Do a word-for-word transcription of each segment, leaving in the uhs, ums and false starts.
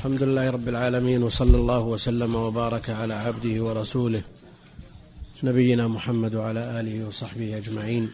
الحمد لله رب العالمين، وصلى الله وسلم وبارك على عبده ورسوله نبينا محمد وعلى آله وصحبه أجمعين.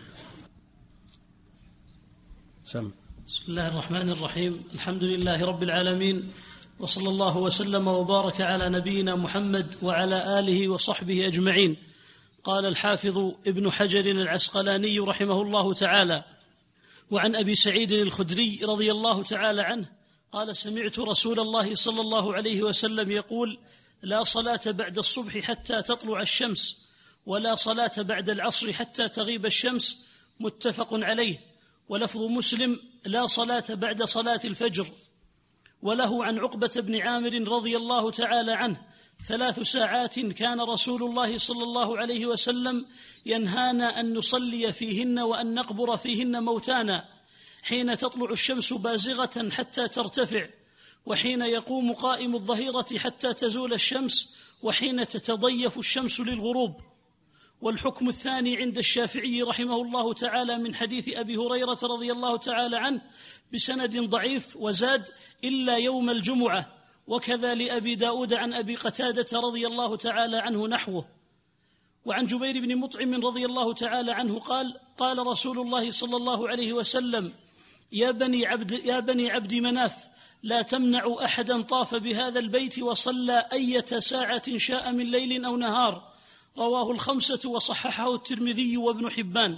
سم. بسم الله الرحمن الرحيم. الحمد لله رب العالمين، وصلى الله وسلم وبارك على نبينا محمد وعلى آله وصحبه أجمعين. قال الحافظ ابن حجر العسقلاني رحمه الله تعالى: وعن أبي سعيد الخدري رضي الله تعالى عنه قال: سمعت رسول الله صلى الله عليه وسلم يقول: لا صلاة بعد الصبح حتى تطلع الشمس، ولا صلاة بعد العصر حتى تغيب الشمس. متفق عليه. ولفظ مسلم: لا صلاة بعد صلاة الفجر. وله عن عقبة بن عامر رضي الله تعالى عنه: ثلاث ساعات كان رسول الله صلى الله عليه وسلم ينهانا أن نصلي فيهن وأن نقبر فيهن موتانا، حين تطلع الشمس بازغة حتى ترتفع، وحين يقوم قائم الظهيرة حتى تزول الشمس، وحين تتضيف الشمس للغروب. والحكم الثاني عند الشافعي رحمه الله تعالى من حديث أبي هريرة رضي الله تعالى عنه بسند ضعيف، وزاد: إلا يوم الجمعة. وكذا لأبي داود عن أبي قتادة رضي الله تعالى عنه نحوه. وعن جبير بن مطعم رضي الله تعالى عنه قال: قال رسول الله صلى الله عليه وسلم: يا بني عبد, يا بني عبد مناف، لا تمنعوا أحدا طاف بهذا البيت وصلى أية ساعة شاء من ليل أو نهار. رواه الخمسة وصححه الترمذي وابن حبان.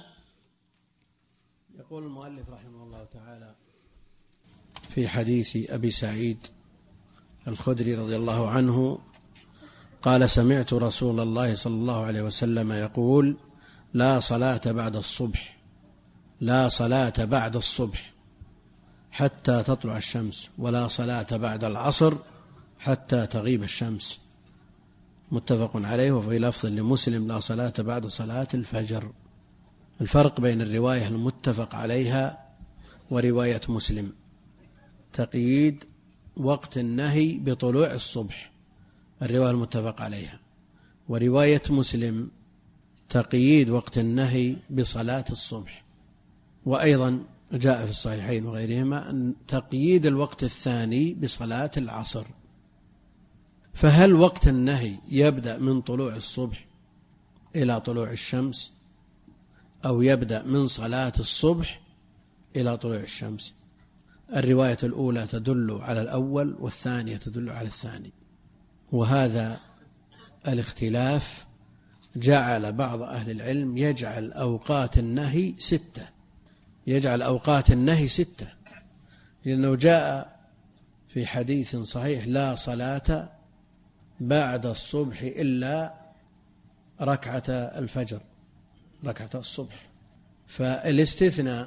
يقول المؤلف رحمه الله تعالى في حديث أبي سعيد الخدري رضي الله عنه قال: سمعت رسول الله صلى الله عليه وسلم يقول: لا صلاة بعد الصبح لا صلاة بعد الصبح حتى تطلع الشمس، ولا صلاة بعد العصر حتى تغيب الشمس. متفق عليه. وفي لفظ لمسلم: لا صلاة بعد صلاة الفجر. الفرق بين الرواية المتفق عليها ورواية مسلم: تقييد وقت النهي بطلوع الصبح، الرواية المتفق عليها. ورواية مسلم: تقييد وقت النهي بصلاة الصبح. وأيضا جاء في الصحيحين وغيرهما أن تقييد الوقت الثاني بصلاة العصر. فهل وقت النهي يبدأ من طلوع الصبح إلى طلوع الشمس، أو يبدأ من صلاة الصبح إلى طلوع الشمس؟ الرواية الأولى تدل على الأول، والثانية تدل على الثاني. وهذا الاختلاف جعل بعض أهل العلم يجعل أوقات النهي ستة يجعل أوقات النهي ستة لأنه جاء في حديث صحيح: لا صلاة بعد الصبح إلا ركعة الفجر، ركعة الصبح. فالاستثناء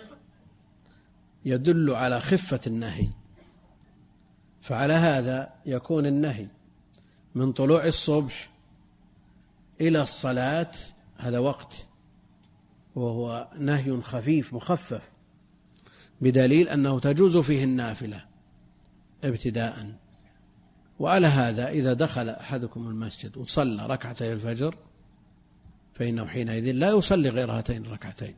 يدل على خفة النهي، فعلى هذا يكون النهي من طلوع الصبح إلى الصلاة، هذا وقت، وهو نهي خفيف مخفف، بدليل أنه تجوز فيه النافلة ابتداء. وعلى هذا إذا دخل أحدكم المسجد وصلى ركعتي الفجر فإنه حينئذ لا يصلي غير هاتين الركعتين.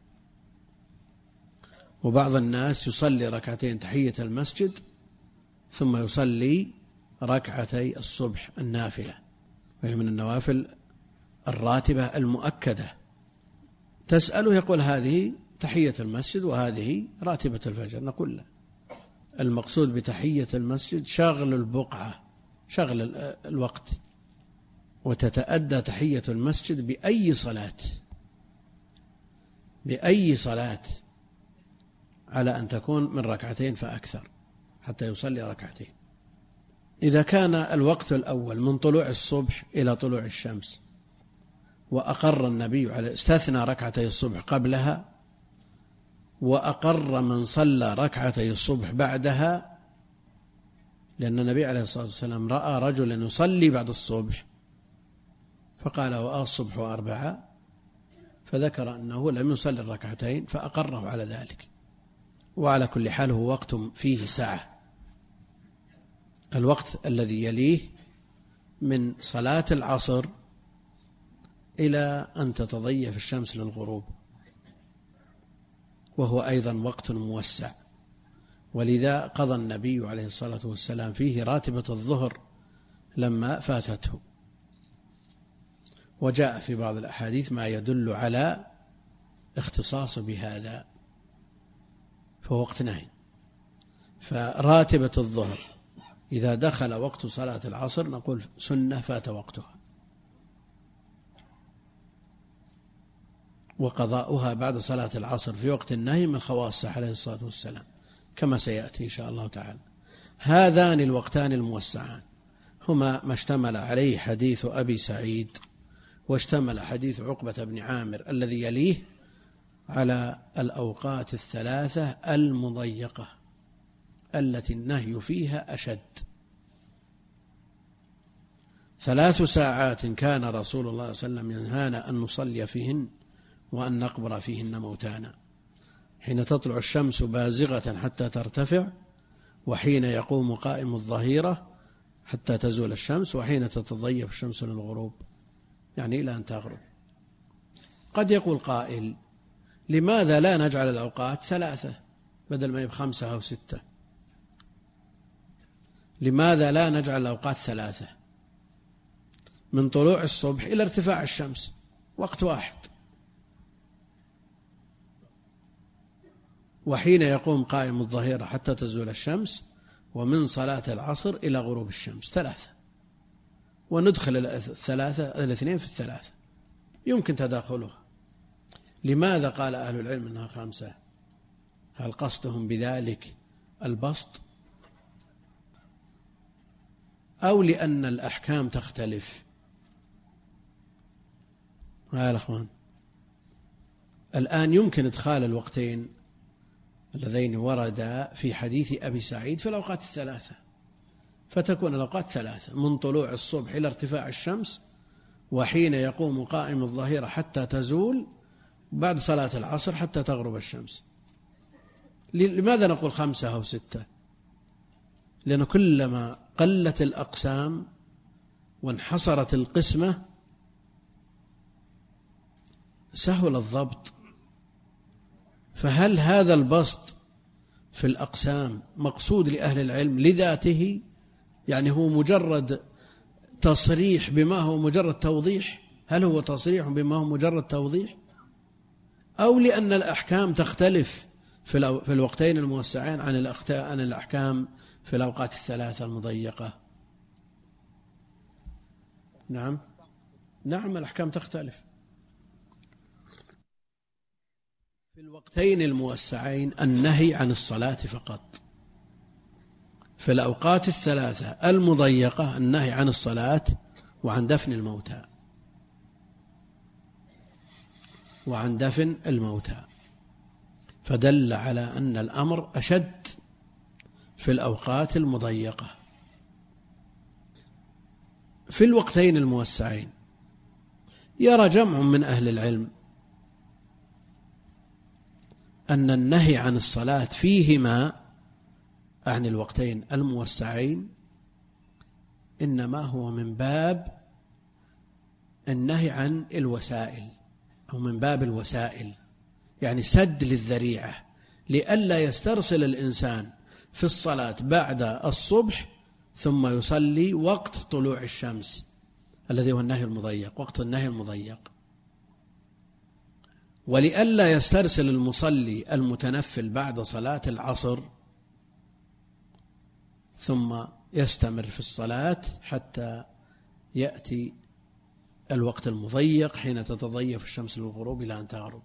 وبعض الناس يصلي ركعتين تحية المسجد ثم يصلي ركعتي الصبح النافلة، وهي من النوافل الراتبة المؤكدة. تسأله يقول: هذه تحية المسجد وهذه راتبة الفجر. نقول له: المقصود بتحية المسجد شغل البقعة، شغل الوقت، وتتأدى تحية المسجد بأي صلاة بأي صلاة على أن تكون من ركعتين فأكثر حتى يصلي ركعتين. إذا كان الوقت الأول من طلوع الصبح إلى طلوع الشمس، وأقر النبي على استثنى ركعتي الصبح قبلها، وأقر من صلى ركعتي الصبح بعدها، لأن النبي عليه الصلاة والسلام رأى رجلا يصلي بعد الصبح فقال: والصبح أربعة، فذكر أنه لم يصلي الركعتين فأقره على ذلك. وعلى كل حال هو وقت فيه ساعة. الوقت الذي يليه من صلاة العصر إلى أن تتضيف الشمس للغروب، وهو أيضا وقت موسع، ولذا قضى النبي عليه الصلاة والسلام فيه راتبة الظهر لما فاتته. وجاء في بعض الأحاديث ما يدل على اختصاص بهذا، فهو وقت نهي. فراتبة الظهر إذا دخل وقت صلاة العصر نقول سنة فات وقتها، وقضاؤها بعد صلاة العصر في وقت النهي من خواصه عليه الصلاة والسلام كما سيأتي إن شاء الله تعالى. هذان الوقتان الموسعان هما ما اشتمل عليه حديث أبي سعيد، واشتمل حديث عقبة بن عامر الذي يليه على الأوقات الثلاثة المضيقة التي النهي فيها أشد. ثلاث ساعات كان رسول الله صلى الله عليه وسلم ينهانا أن نصلي فيهن وأن نقبر فيهن موتانا، حين تطلع الشمس بازغة حتى ترتفع، وحين يقوم قائم الظهيرة حتى تزول الشمس، وحين تتضيف الشمس للغروب، يعني إلى أن تغرب. قد يقول قائل لماذا لا نجعل الأوقات ثلاثة بدل ما يبقى خمسة أو ستة؟ لماذا لا نجعل الأوقات ثلاثة من طلوع الصبح إلى ارتفاع الشمس وقت واحد، وحين يقوم قائم الظهيرة حتى تزول الشمس، ومن صلاة العصر إلى غروب الشمس، ثلاثة، وندخل الثلاثة الاثنين في الثلاثة يمكن تداخلها. لماذا قال أهل العلم أنها خمسة؟ هل قصدهم بذلك البسط، أو لأن الأحكام تختلف؟ يا الأخوان، الآن يمكن إدخال الوقتين اللذين وردا في حديث أبي سعيد في الأوقات الثلاثة، فتكون الأوقات ثلاثة من طلوع الصبح إلى ارتفاع الشمس، وحين يقوم قائم الظهيرة حتى تزول، بعد صلاة العصر حتى تغرب الشمس. لماذا نقول خمسة أو ستة؟ لأن كلما قلت الأقسام وانحصرت القسمة سهل الضبط. فهل هذا البسط في الأقسام مقصود لأهل العلم لذاته، يعني هو مجرد تصريح بما هو مجرد توضيح؟ هل هو تصريح بما هو مجرد توضيح، أو لأن الأحكام تختلف في الوقتين الموسعين عن الأحكام في الأوقات الثلاثة المضيقة؟ نعم نعم الأحكام تختلف. في الوقتين الموسعين النهي عن الصلاة فقط، في الأوقات الثلاثة المضيقة النهي عن الصلاة وعن دفن الموتى وعن دفن الموتى فدل على أن الأمر أشد في الأوقات المضيقة. في الوقتين الموسعين يرى جمع من أهل العلم أن النهي عن الصلاة فيهما عن الوقتين الموسعين إنما هو من باب النهي عن الوسائل، أو من باب الوسائل، يعني سد للذريعة لئلا يسترسل الإنسان في الصلاة بعد الصبح ثم يصلي وقت طلوع الشمس الذي هو النهي المضيق، وقت النهي المضيق، ولئلا يسترسل المصلي المتنفل بعد صلاة العصر ثم يستمر في الصلاة حتى يأتي الوقت المضيق حين تتضيف الشمس للغروب إلى أن تغرب.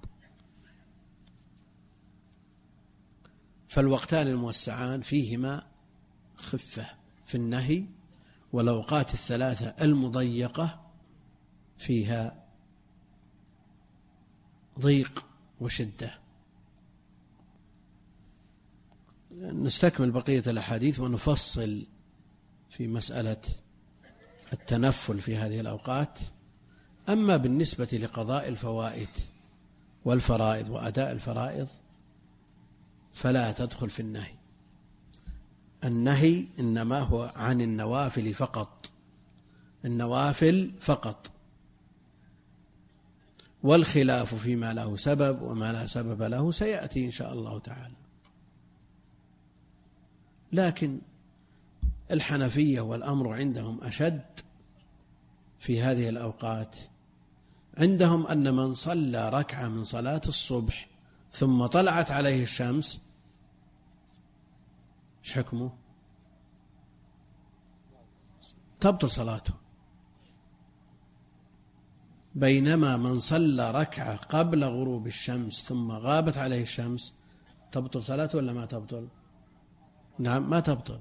فالوقتان الموسعان فيهما خفة في النهي، والأوقات الثلاثة المضيقة فيها ضيق وشدة. نستكمل بقية الأحاديث ونفصل في مسألة التنفل في هذه الأوقات. أما بالنسبة لقضاء الفوائد والفرائض وأداء الفرائض فلا تدخل في النهي. النهي إنما هو عن النوافل فقط، النوافل فقط، والخلاف فيما له سبب وما لا سبب له سيأتي إن شاء الله تعالى. لكن الحنفية والأمر عندهم أشد في هذه الأوقات. عندهم أن من صلى ركعة من صلاة الصبح ثم طلعت عليه الشمس ايش حكمه؟ تبطل صلاته. بينما من صلى ركعة قبل غروب الشمس ثم غابت عليه الشمس تبطل صلاته ولا ما تبطل؟ نعم ما تبطل.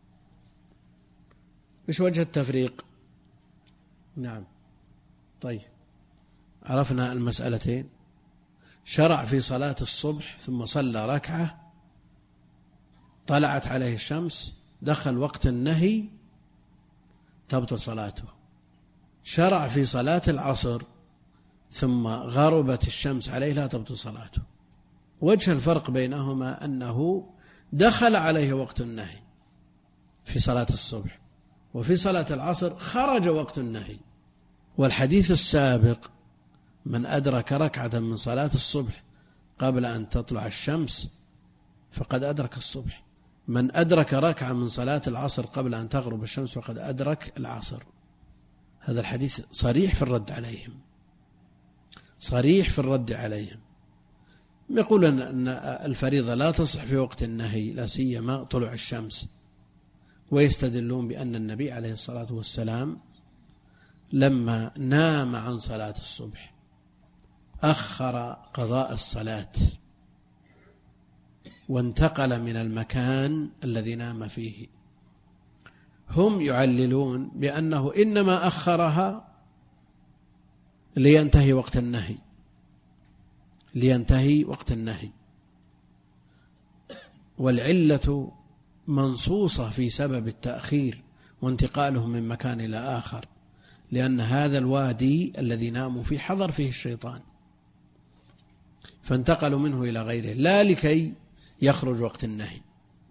إيش وجه التفريق؟ نعم طيب عرفنا المسألتين. شرع في صلاة الصبح ثم صلى ركعة طلعت عليه الشمس دخل وقت النهي تبطل صلاته. شرع في صلاة العصر ثم غربت الشمس عليه لا تبطل صلاته. وجه الفرق بينهما أنه دخل عليه وقت النهي في صلاة الصبح، وفي صلاة العصر خرج وقت النهي. والحديث السابق من أدرك ركعة من صلاة الصبح قبل أن تطلع الشمس فقد أدرك الصبح، من أدرك ركعة من صلاة العصر قبل أن تغرب الشمس فقد أدرك العصر. هذا الحديث صريح في الرد عليهم، صريح في الرد عليهم. يقول أن الفريضة لا تصح في وقت النهي لا سيما طلوع الشمس، ويستدلون بأن النبي عليه الصلاة والسلام لما نام عن صلاة الصبح أخر قضاء الصلاة وانتقل من المكان الذي نام فيه. هم يعللون بأنه إنما أخرها لينتهي وقت النهي، لينتهي وقت النهي، والعلة منصوصة في سبب التأخير وانتقاله من مكان إلى آخر، لأن هذا الوادي الذي ناموا فيه حضر فيه الشيطان فانتقلوا منه إلى غيره لا لكي يخرج وقت النهي.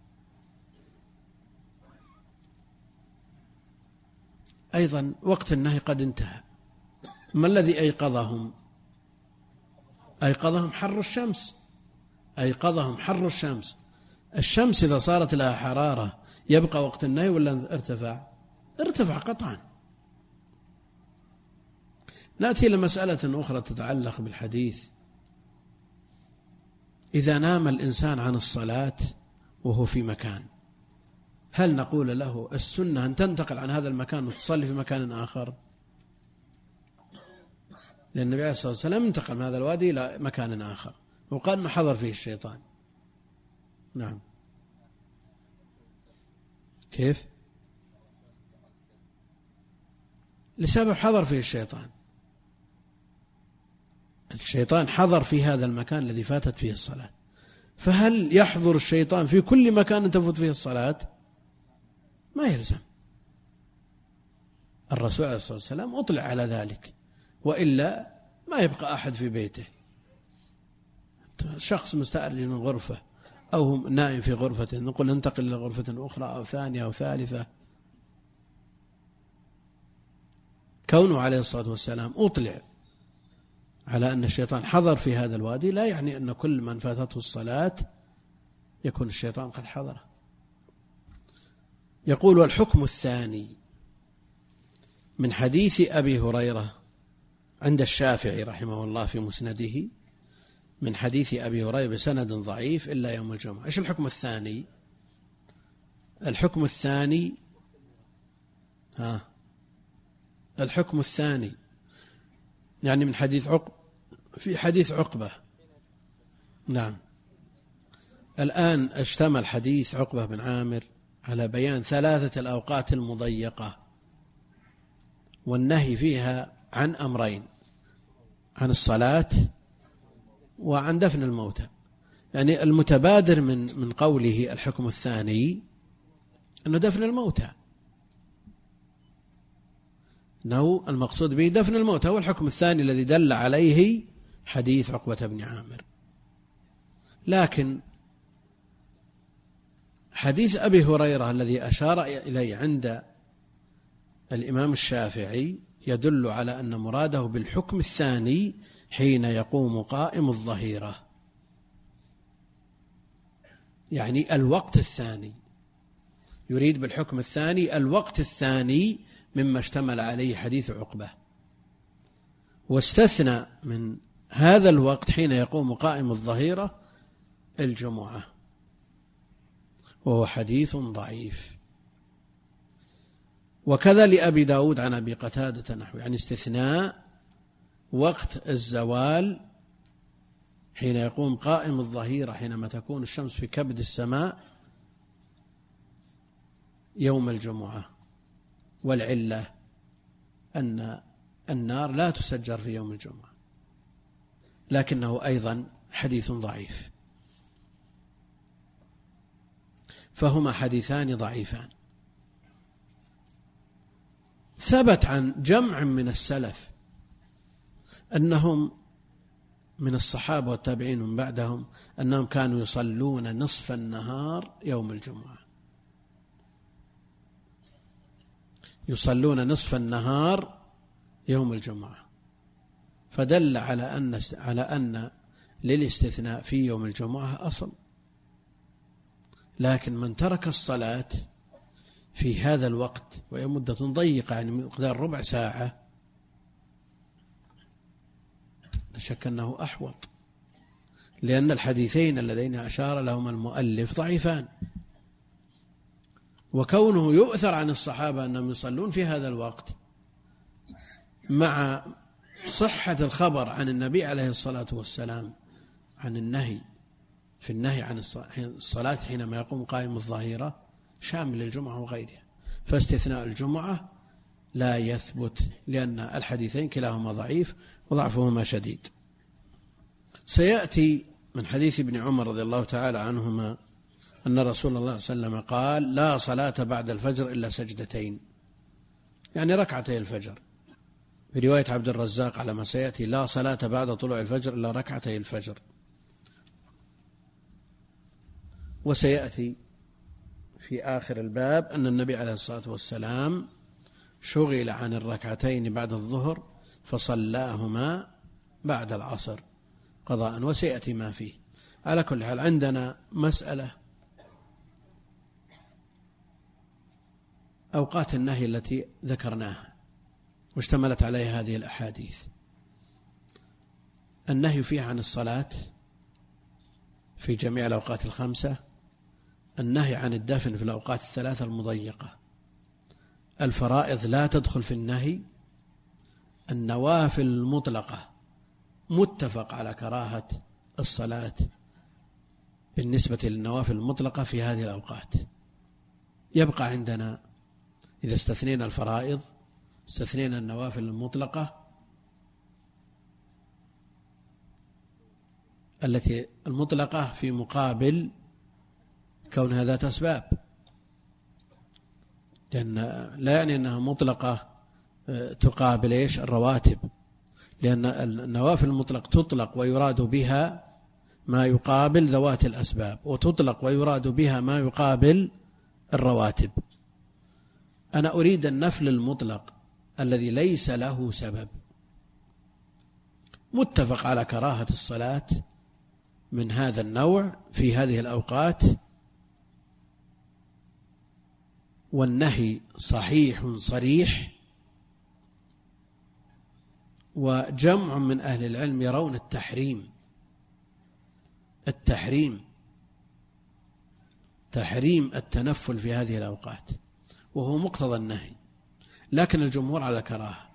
أيضا وقت النهي قد انتهى. ما الذي أيقظهم؟ أيقظهم حر الشمس، أيقظهم حر الشمس. الشمس إذا صارت لها حرارة يبقى وقت النهي ولا ارتفع؟ ارتفع قطعا. نأتي إلى مسألة أخرى تتعلق بالحديث. إذا نام الإنسان عن الصلاة وهو في مكان، هل نقول له السنة أن تنتقل عن هذا المكان وتصلي في مكان آخر؟ لأن النبي عليه الصلاة والسلام انتقل من هذا الوادي إلى مكان آخر وقال أنه حضر فيه الشيطان. نعم كيف؟ لسبب حضر فيه الشيطان. الشيطان حضر في هذا المكان الذي فاتت فيه الصلاة، فهل يحضر الشيطان في كل مكان تفوت فيه الصلاة؟ ما يلزم. الرسول عليه الصلاة والسلام أطلع على ذلك، وإلا ما يبقى أحد في بيته. شخص مستأجر من غرفة أو نائم في غرفة، نقول انتقل إلى غرفة أخرى أو ثانية أو ثالثة. كونه عليه الصلاة والسلام أطلع على أن الشيطان حضر في هذا الوادي لا يعني أن كل من فاتته الصلاة يكون الشيطان قد حضره. يقول والحكم الثاني من حديث أبي هريرة عند الشافعي رحمه الله في مسنده، من حديث أبي هريرة بسند ضعيف إلا يوم الجمعة. إيش الحكم الثاني؟ الحكم الثاني ها الحكم الثاني يعني من حديث عقب في حديث عقبة. نعم الآن اشتمل حديث عقبة بن عامر على بيان ثلاثة الأوقات المضيقة والنهي فيها عن أمرين، عن الصلاة وعن دفن الموتى. يعني المتبادر من من قوله الحكم الثاني أنه دفن الموتى، أنه المقصود به دفن الموتى هو الحكم الثاني الذي دل عليه حديث عقبة بن عامر. لكن حديث أبي هريرة الذي أشار إليه عند الإمام الشافعي يدل على أن مراده بالحكم الثاني حين يقوم قائم الظهيرة، يعني الوقت الثاني يريد بالحكم الثاني الوقت الثاني مما اشتمل عليه حديث عقبة، واستثنى من هذا الوقت حين يقوم قائم الظهيرة الجمعة، وهو حديث ضعيف. وكذا لأبي داود عن أبي قتادة نحو، يعني استثناء وقت الزوال حين يقوم قائم الظهيرة حينما تكون الشمس في كبد السماء يوم الجمعة، والعلة أن النار لا تسجر في يوم الجمعة، لكنه أيضا حديث ضعيف، فهما حديثان ضعيفان. ثبت عن جمع من السلف أنهم من الصحابة والتابعين من بعدهم أنهم كانوا يصلون نصف النهار يوم الجمعة، يصلون نصف النهار يوم الجمعة، فدل على أن على أن للاستثناء في يوم الجمعة أصل. لكن من ترك الصلاة في هذا الوقت وهي مدة ضيقة يعني مقدار ربع ساعة لا شك أنه أحوط، لأن الحديثين اللذين أشار لهما المؤلف ضعيفان، وكونه يؤثر عن الصحابة أنهم يصلون في هذا الوقت مع صحة الخبر عن النبي عليه الصلاة والسلام عن النهي في النهي عن الصلاة حينما يقوم قائم الظهيرة شامل للجمعة وغيرها، فاستثناء الجمعة لا يثبت لأن الحديثين كلاهما ضعيف وضعفهما شديد. سيأتي من حديث ابن عمر رضي الله تعالى عنهما أن رسول الله صلى الله عليه وسلم قال: لا صلاة بعد الفجر إلا سجدتين، يعني ركعتي الفجر. في رواية عبد الرزاق على ما سيأتي: لا صلاة بعد طلوع الفجر إلا ركعتي الفجر. وسيأتي في آخر الباب أن النبي عليه الصلاة والسلام شغل عن الركعتين بعد الظهر فصلاهما بعد العصر قضاء، وسيأتي ما فيه. على كل حال عندنا مسألة أوقات النهي التي ذكرناها واشتملت عليها هذه الأحاديث. النهي فيها عن الصلاة في جميع الأوقات الخمسة، النهي عن الدفن في الأوقات الثلاثة المضيقة، الفرائض لا تدخل في النهي، النوافل المطلقة متفق على كراهة الصلاة بالنسبة للنوافل المطلقة في هذه الأوقات. يبقى عندنا إذا استثنينا الفرائض استثنينا النوافل المطلقة التي المطلقة في مقابل كونها ذات أسباب، لأن لا يعني أنها مطلقة تقابل إيش الرواتب، لأن النوافل المطلق تطلق ويراد بها ما يقابل ذوات الأسباب، وتطلق ويراد بها ما يقابل الرواتب. أنا أريد النفل المطلق الذي ليس له سبب، متفق على كراهة الصلاة من هذا النوع في هذه الأوقات، والنهي صحيح صريح، وجمع من أهل العلم يرون التحريم التحريم تحريم التنفل في هذه الأوقات، وهو مقتضى النهي، لكن الجمهور على كراهة،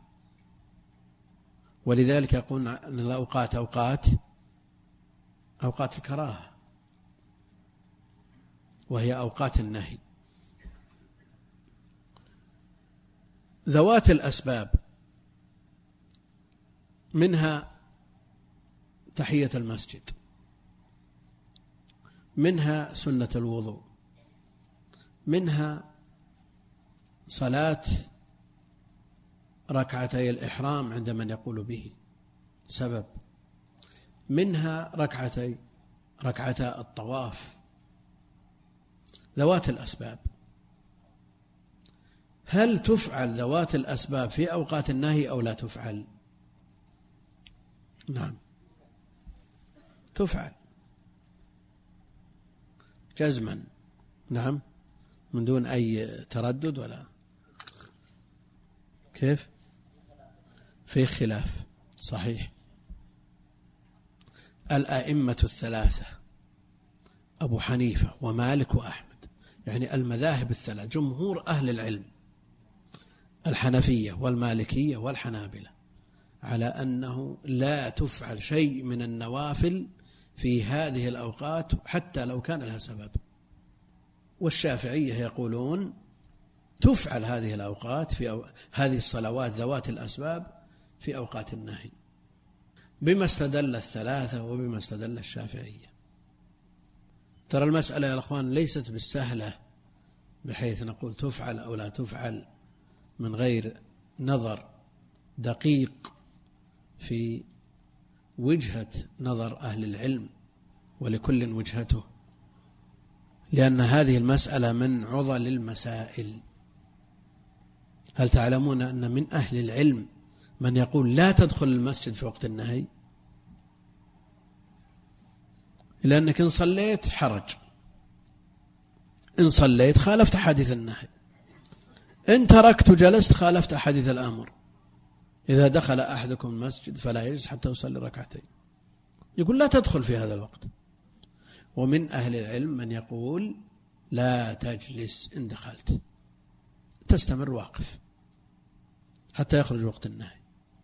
ولذلك يقولون أن الأوقات أوقات أوقات الكراهة وهي أوقات النهي. ذوات الأسباب منها تحية المسجد، منها سنة الوضوء، منها صلاة ركعتي الإحرام عند من يقول به سبب، منها ركعتي ركعتا الطواف. ذوات الأسباب، هل تفعل ذوات الأسباب في أوقات النهي أو لا تفعل؟ نعم تفعل جزما، نعم من دون أي تردد ولا كيف؟ في خلاف صحيح. الأئمة الثلاثة أبو حنيفة ومالك وأحمد، يعني المذاهب الثلاث، جمهور أهل العلم الحنفية والمالكية والحنابلة، على أنه لا تفعل شيء من النوافل في هذه الأوقات حتى لو كان لها سبب. والشافعية يقولون تفعل هذه الأوقات في أو... هذه الصلوات ذوات الأسباب في أوقات النهي، بما استدل الثلاثة وبما استدل الشافعية. ترى المسألة يا أخوان ليست بالسهلة بحيث نقول تفعل أو لا تفعل من غير نظر دقيق في وجهة نظر أهل العلم، ولكل وجهته، لأن هذه المسألة من عضل المسائل. هل تعلمون أن من أهل العلم من يقول لا تدخل المسجد في وقت النهي، لأنك إن صليت حرج، إن صليت خالفت حديث النهي، إن تركت جلست خالفت حديث الأمر. إذا دخل أحدكم المسجد فلا يجلس حتى يصلي ركعتين، يقول لا تدخل في هذا الوقت. ومن أهل العلم من يقول لا تجلس إن دخلت، تستمر واقف حتى يخرج وقت النهي.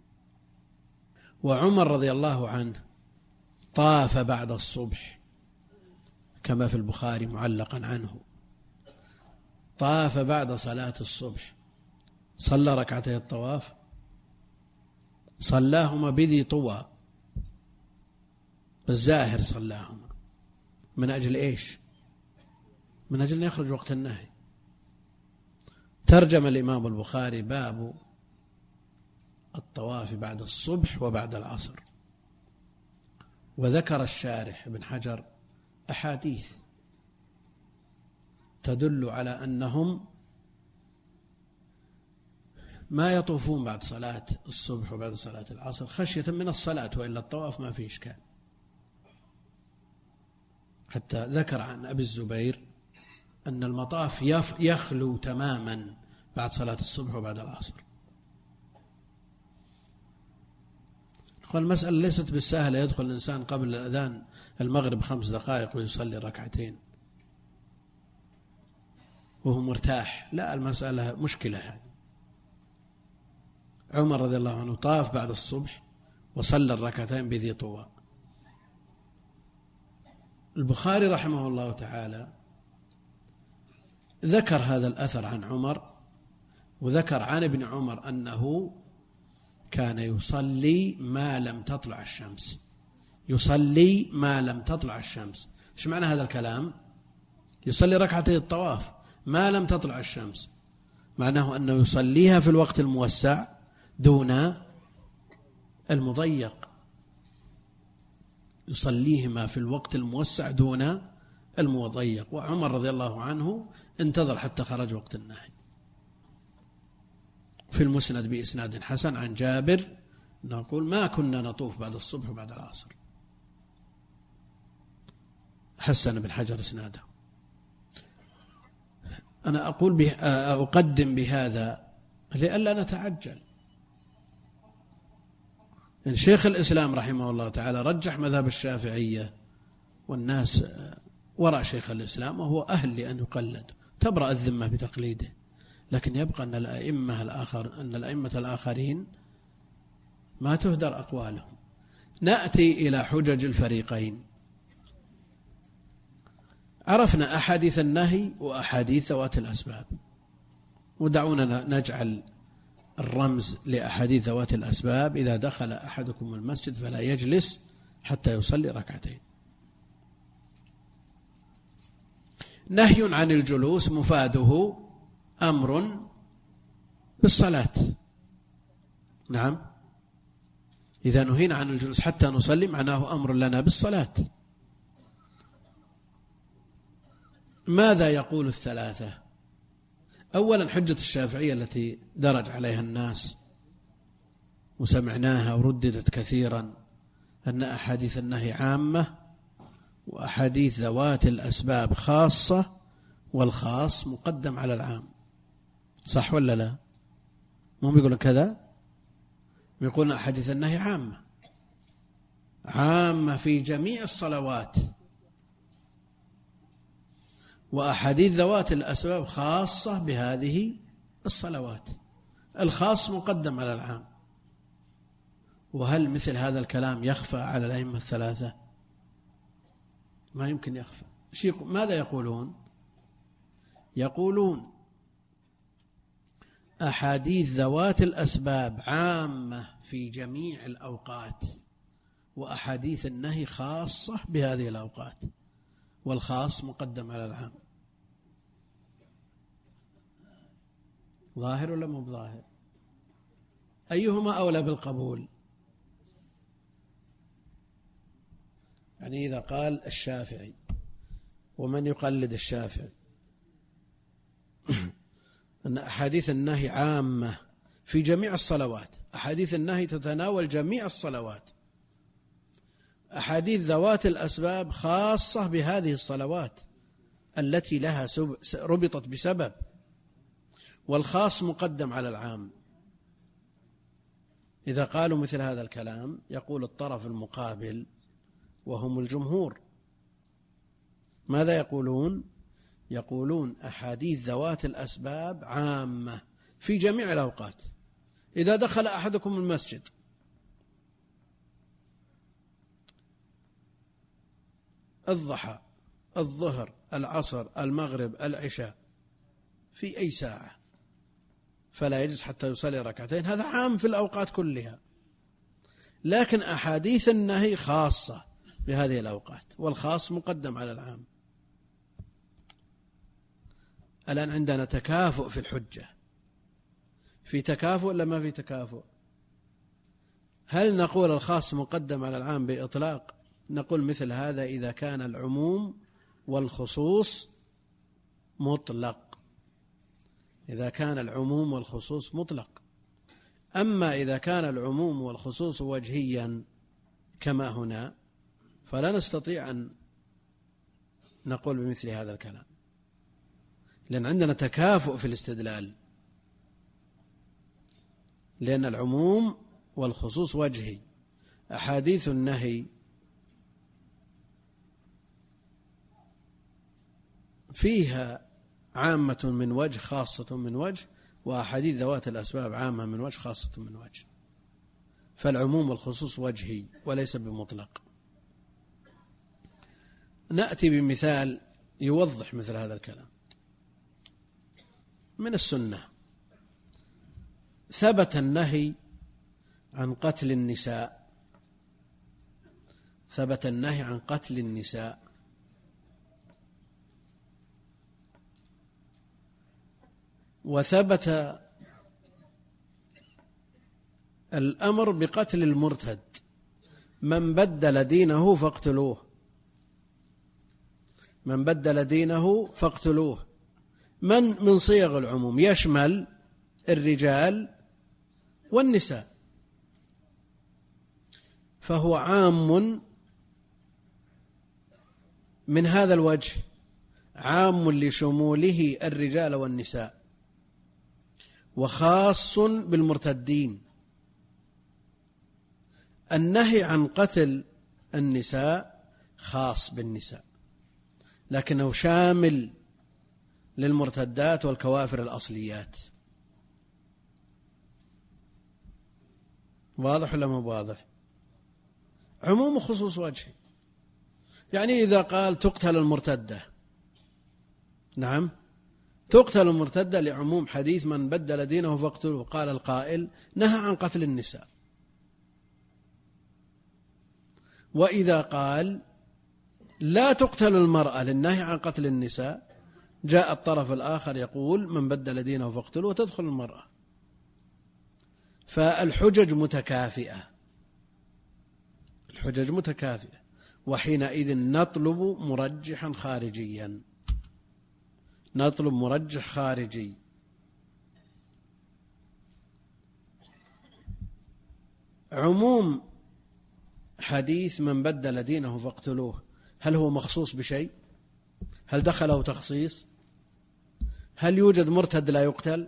وعمر رضي الله عنه طاف بعد الصبح كما في البخاري معلقا عنه، طاف بعد صلاة الصبح، صلى ركعتي الطواف، صلاهما بذي طوى، الزاهر صلاهما من أجل إيش؟ من أجل أن يخرج وقت النهي. ترجم الإمام البخاري باب الطواف بعد الصبح وبعد العصر، وذكر الشارح ابن حجر أحاديث تدل على أنهم ما يطوفون بعد صلاة الصبح وبعد صلاة العصر خشية من الصلاة، وإلا الطواف ما فيه إشكال. حتى ذكر عن أبي الزبير أن المطاف يخلو تماما بعد صلاة الصبح وبعد العصر. المسألة ليست بالسهلة يدخل الإنسان قبل الأذان المغرب خمس دقائق ويصلي ركعتين وهو مرتاح، لا، المسألة مشكلة يعني. عمر رضي الله عنه طاف بعد الصبح وصلى الركعتين بذي طوى. البخاري رحمه الله تعالى ذكر هذا الأثر عن عمر، وذكر عن ابن عمر أنه كان يصلي ما لم تطلع الشمس، يصلي ما لم تطلع الشمس. إيش معنى هذا الكلام؟ يصلي ركعتي الطواف ما لم تطلع الشمس، معناه أنه يصليها في الوقت الموسع دون المضيق، يصليهما في الوقت الموسع دون المضيق. وعمر رضي الله عنه انتظر حتى خرج وقت النهي. في المسند بإسناد حسن عن جابر نقول ما كنا نطوف بعد الصبح وبعد العصر. حسن بن حجر إسناده. أنا أقول به أقدم بهذا لئلا نتعجل. إن شيخ الإسلام رحمه الله تعالى رجح مذهب الشافعية والناس وراء شيخ الإسلام وهو أهل لأن يقلد، تبرأ الذمة بتقليده، لكن يبقى أن الأئمة الآخر أن الأئمة الآخرين ما تهدر أقوالهم. نأتي إلى حجج الفريقين. عرفنا أحاديث النهي وأحاديث ذوات الأسباب، ودعونا نجعل الرمز لأحاديث ذوات الأسباب: إذا دخل أحدكم المسجد فلا يجلس حتى يصلي ركعتين. نهي عن الجلوس مفاده أمر بالصلاة. نعم، إذا نهينا عن الجلوس حتى نصلي معناه أمر لنا بالصلاة. ماذا يقول الثلاثة؟ أولا حجة الشافعية التي درج عليها الناس وسمعناها ورددت كثيرا، أن أحاديث النهي عامة وأحاديث ذوات الأسباب خاصة، والخاص مقدم على العام، صح ولا لا؟ هم يقولون كذا، يقولون أحاديث النهي عامة عامة في جميع الصلوات، وأحاديث ذوات الأسباب خاصة بهذه الصلوات، الخاص مقدم على العام. وهل مثل هذا الكلام يخفى على الأئمة الثلاثة؟ ما يمكن يخفى. ماذا يقولون؟ يقولون أحاديث ذوات الأسباب عامة في جميع الأوقات، وأحاديث النهي خاصة بهذه الأوقات، والخاص مقدم على العام. ظاهر ولا مو ظاهر؟ أيهما أولى بالقبول؟ يعني إذا قال الشافعي، ومن يقلد الشافعي، أن أحاديث النهي عامة في جميع الصلوات، أحاديث النهي تتناول جميع الصلوات، أحاديث ذوات الأسباب خاصة بهذه الصلوات التي لها ربطت بسبب، والخاص مقدم على العام. إذا قالوا مثل هذا الكلام يقول الطرف المقابل وهم الجمهور ماذا يقولون؟ يقولون أحاديث ذوات الأسباب عامة في جميع الأوقات. إذا دخل أحدكم المسجد الضحى، الظهر، العصر، المغرب، العشاء، في أي ساعة، فلا يجلس حتى يصلي ركعتين، هذا عام في الأوقات كلها. لكن أحاديث النهي خاصة بهذه الأوقات، والخاص مقدم على العام. الآن عندنا تكافؤ في الحجة، في تكافؤ ولا ما في تكافؤ؟ هل نقول الخاص مقدم على العام بإطلاق؟ نقول مثل هذا إذا كان العموم والخصوص مطلق، إذا كان العموم والخصوص مطلق. أما إذا كان العموم والخصوص وجهيا كما هنا فلا نستطيع أن نقول بمثل هذا الكلام، لأن عندنا تكافؤ في الاستدلال، لأن العموم والخصوص وجهي. أحاديث النهي فيها عامة من وجه خاصة من وجه، وأحاديث ذوات الأسباب عامة من وجه خاصة من وجه، فالعموم والخصوص وجهي وليس بمطلق. نأتي بمثال يوضح مثل هذا الكلام من السنة. ثبت النهي عن قتل النساء، ثبت النهي عن قتل النساء، وثبت الأمر بقتل المرتد، من بدل دينه فاقتلوه، من بدل دينه فاقتلوه، من من صيغ العموم يشمل الرجال والنساء، فهو عام من هذا الوجه، عام لشموله الرجال والنساء، وخاص بالمرتدين. النهي عن قتل النساء خاص بالنساء، لكنه شامل للمرتدات والكوافر الأصليات. واضح ولا مو واضح؟ عموم وخصوص وجهي. يعني إذا قال تقتل المرتدة، نعم تقتل المرتدة لعموم حديث من بدل دينه فاقتلوه، قال القائل نهى عن قتل النساء. وإذا قال لا تقتل المرأة للنهي عن قتل النساء، جاء الطرف الآخر يقول من بدل دينه فاقتلوه وتدخل المرأة. فالحجج متكافئة، الحجج متكافئة، وحينئذ نطلب مرجحا خارجيا، نطلب مرجح خارجي. عموم حديث من بدل دينه فاقتلوه هل هو مخصوص بشيء؟ هل دخله تخصيص؟ هل يوجد مرتد لا يقتل؟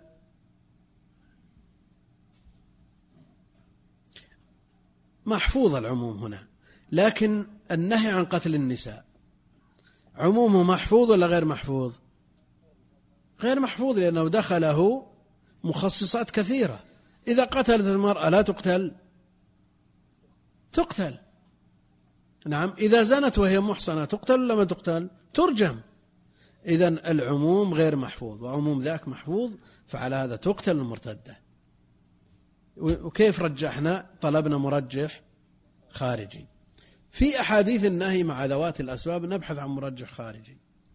محفوظ العموم هنا، لكن النهي عن قتل النساء عمومه محفوظ ولا غير محفوظ؟ غير محفوظ، لأنه دخله مخصصات كثيرة. إذا قتلت المرأة لا تقتل؟ تقتل. نعم. إذا زنت وهي محصنة تقتل ولا ما تقتل؟ ترجم. إذن العموم غير محفوظ وعموم ذاك محفوظ، فعلى هذا تقتل المرتدة. وكيف رجحنا؟ طلبنا مرجح خارجي. في أحاديث النهي مع ذوات الأسباب نبحث عن مرجح خارجي.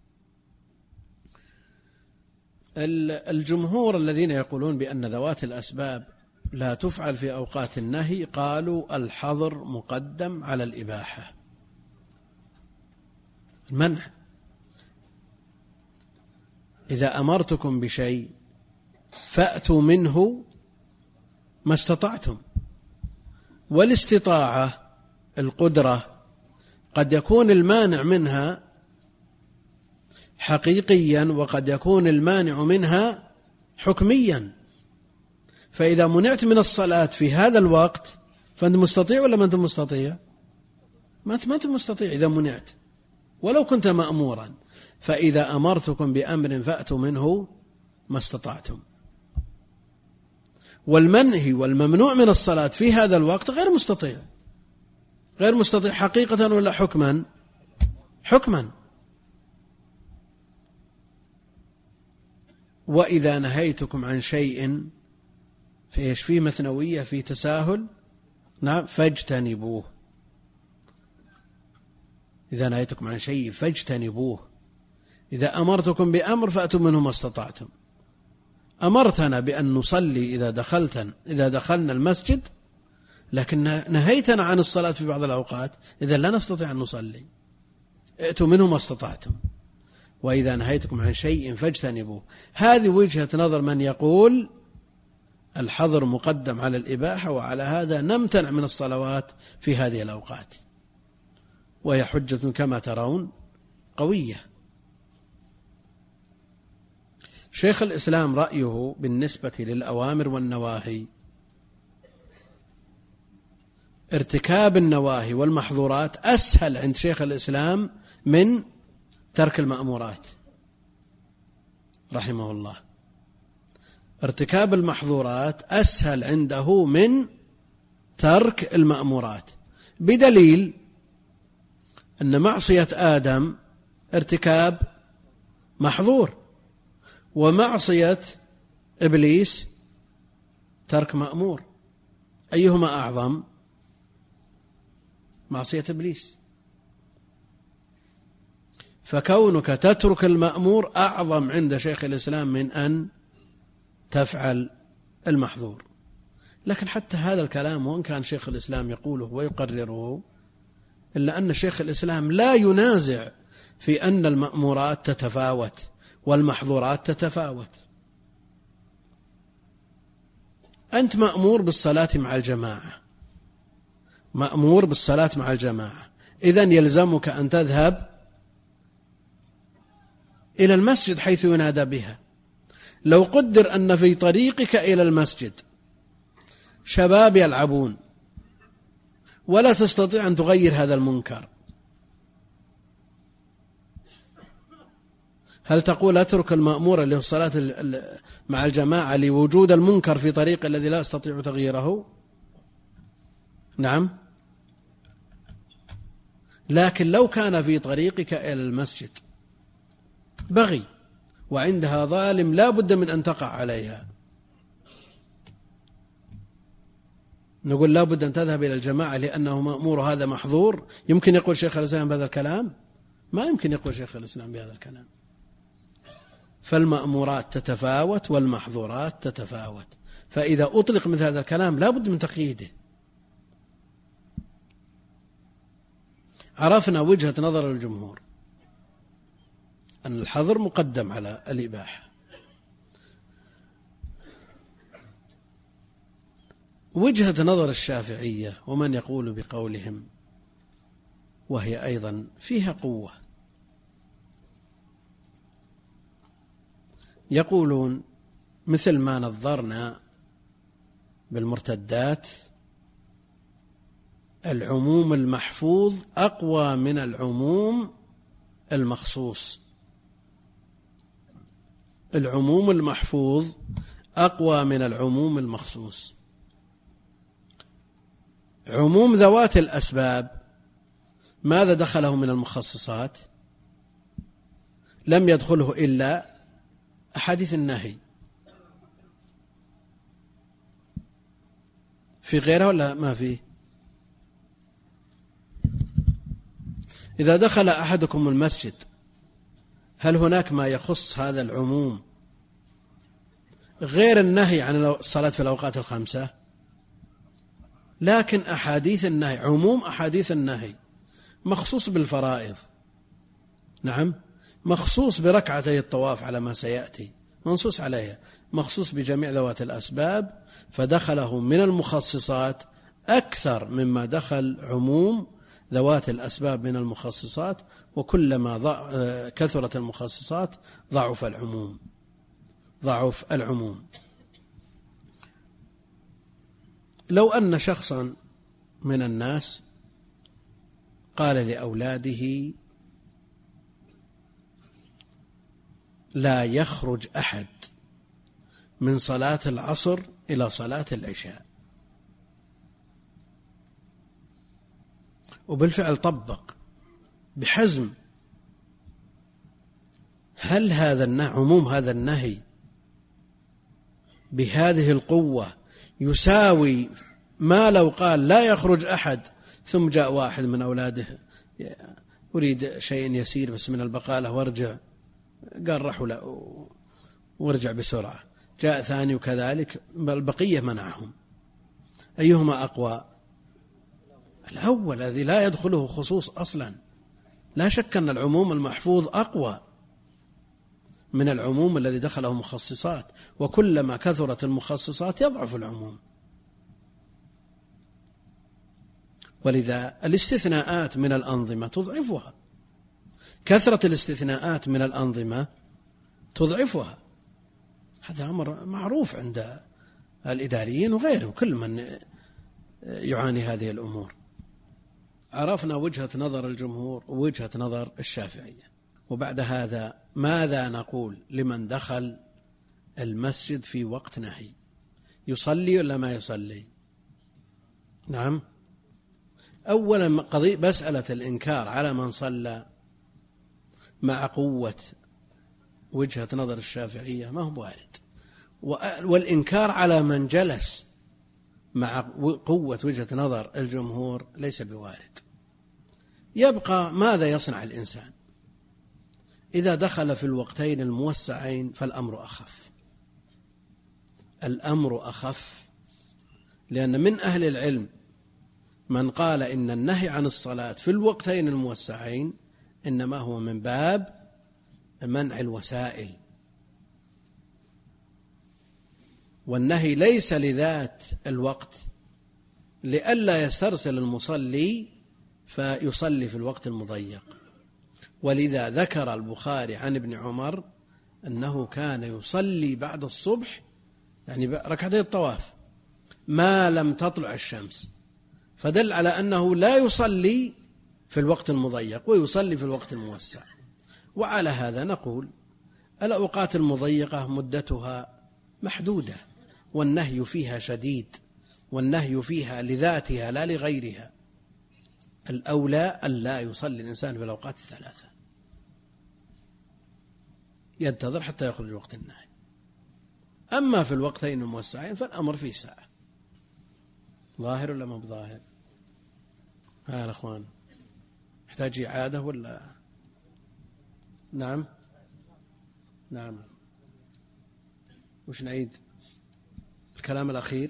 الجمهور الذين يقولون بأن ذوات الأسباب لا تفعل في أوقات النهي قالوا الحظر مقدم على الإباحة. المنع، إذا أمرتكم بشيء فأتوا منه ما استطعتم. والاستطاعة القدرة قد يكون المانع منها حقيقيا وقد يكون المانع منها حكميا. فإذا منعت من الصلاة في هذا الوقت فأنت مستطيع ولا ما أنت مستطيع؟ ما أنت مستطيع إذا منعت ولو كنت مأمورا. فإذا أمرتكم بأمر فأتوا منه ما استطعتم. والمنهي والممنوع من الصلاة في هذا الوقت غير مستطيع، غير مستطيع حقيقة ولا حكما؟ حكما. وإذا نهيتكم عن شيء في إيش؟ في مثنوية، في تساهل، نعم، فاجتنبوه. إذا نهيتكم عن شيء فاجتنبوه. إذا أمرتكم بأمر فأتوا منه ما استطعتم. أمرتنا بأن نصلي إذا دخلتنا إذا دخلنا المسجد، لكن نهيتنا عن الصلاة في بعض الأوقات، إذا لا نستطيع أن نصلي. ائتوا منه ما استطعتم. وإذا نهيتكم عن شيء فاجتنبوه. هذه وجهة نظر من يقول الحظر مقدم على الإباحة، وعلى هذا نمتنع من الصلوات في هذه الأوقات، وهي حجة كما ترون قوية. شيخ الإسلام رأيه بالنسبة للأوامر والنواهي ارتكاب النواهي والمحظورات أسهل عند شيخ الإسلام من ترك المأمورات رحمه الله. ارتكاب المحظورات أسهل عنده من ترك المأمورات، بدليل أن معصية آدم ارتكاب محظور، ومعصية إبليس ترك مأمور. أيهما أعظم؟ معصية إبليس. فكونك تترك المأمور أعظم عند شيخ الإسلام من أن تفعل المحظور. لكن حتى هذا الكلام وإن كان شيخ الإسلام يقوله ويقرره، إلا أن شيخ الإسلام لا ينازع في أن المأمورات تتفاوت والمحظورات تتفاوت. أنت مأمور بالصلاة مع الجماعة، مأمور بالصلاة مع الجماعة، إذن يلزمك أن تذهب إلى المسجد حيث ينادى بها. لو قدر أن في طريقك إلى المسجد شباب يلعبون ولا تستطيع أن تغير هذا المنكر، هل تقول أترك المأمور اللي هو الصلاة مع الجماعة لوجود المنكر في طريق الذي لا أستطيع تغييره؟ نعم. لكن لو كان في طريقك إلى المسجد بغي وعندها ظالم لا بد من أن تقع عليها، نقول لا بد أن تذهب إلى الجماعة لأنه مأمور هذا محظور؟ يمكن يقول شيخ الإسلام بهذا الكلام؟ ما يمكن يقول شيخ الإسلام بهذا الكلام. فالمأمورات تتفاوت والمحظورات تتفاوت، فإذا أطلق مثل هذا الكلام لا بد من تقييده. عرفنا وجهة نظر الجمهور أن الحظر مقدم على الإباحة. وجهة نظر الشافعية ومن يقول بقولهم، وهي أيضا فيها قوة، يقولون مثل ما نظرنا بالمرتدات العموم المحفوظ أقوى من العموم المخصوص. العموم المحفوظ أقوى من العموم المخصوص. عموم ذوات الأسباب ماذا دخله من المخصصات؟ لم يدخله إلا أحاديث النهي. في غيره ولا ما فيه؟ إذا دخل أحدكم المسجد هل هناك ما يخص هذا العموم غير النهي عن الصلاة في الأوقات الخمسة؟ لكن أحاديث النهي، عموم أحاديث النهي مخصوص بالفرائض، نعم، مخصوص بركعتي الطواف على ما سيأتي، منصوص عليها، مخصوص بجميع ذوات الأسباب، فدخله من المخصصات أكثر مما دخل عموم ذوات الأسباب من المخصصات. وكلما كثرت المخصصات ضعف العموم ضعف العموم. لو أن شخصا من الناس قال لأولاده لا يخرج أحد من صلاة العصر إلى صلاة العشاء، وبالفعل طبق بحزم، هل هذا النهي، عموم هذا النهي بهذه القوة يساوي ما لو قال لا يخرج أحد ثم جاء واحد من أولاده أريد شيء يسير بس من البقالة وارجع، قال رحوا له وارجع بسرعة، جاء ثاني وكذلك، البقية منعهم، أيهما أقوى؟ الأول الذي لا يدخله خصوص أصلا. لا شك أن العموم المحفوظ أقوى من العموم الذي دخله مخصصات، وكلما كثرت المخصصات يضعف العموم. ولذا الاستثناءات من الأنظمة تضعفها، كثرة الاستثناءات من الأنظمة تضعفها، هذا أمر معروف عند الإداريين وغيرهم، كل من يعاني هذه الأمور. عرفنا وجهة نظر الجمهور ووجهة نظر الشافعية، وبعد هذا ماذا نقول لمن دخل المسجد في وقت نهي؟ يصلي ولا ما يصلي؟ نعم. أولا قضية مسألة الإنكار على من صلى مع قوة وجهة نظر الشافعية ما هو وارد، والإنكار على من جلس مع قوة وجهة نظر الجمهور ليس بوارد. يبقى ماذا يصنع الإنسان إذا دخل في الوقتين الموسعين؟ فالأمر أخف، الأمر أخف، لأن من أهل العلم من قال إن النهي عن الصلاة في الوقتين الموسعين إنما هو من باب منع الوسائل، والنهي ليس لذات الوقت لئلا يسترسل المصلي فيصلي في الوقت المضيق. ولذا ذكر البخاري عن ابن عمر أنه كان يصلي بعد الصبح يعني ركعتي الطواف ما لم تطلع الشمس، فدل على أنه لا يصلي في الوقت المضيق ويصلي في الوقت الموسع. وعلى هذا نقول الأوقات المضيقة مدتها محدودة، والنهي فيها شديد، والنهي فيها لذاتها لا لغيرها. الأولى أن لا يصلي الإنسان في الأوقات الثلاثة، ينتظر حتى يخرج وقت النهي. أما في الوقتين الموسعين فالأمر فيه ساعة. ظاهر ولا ما بظاهر؟ ها يا أخوان، يحتاج إعادة ولا؟ نعم نعم. وش نعيد؟ الكلام الأخير.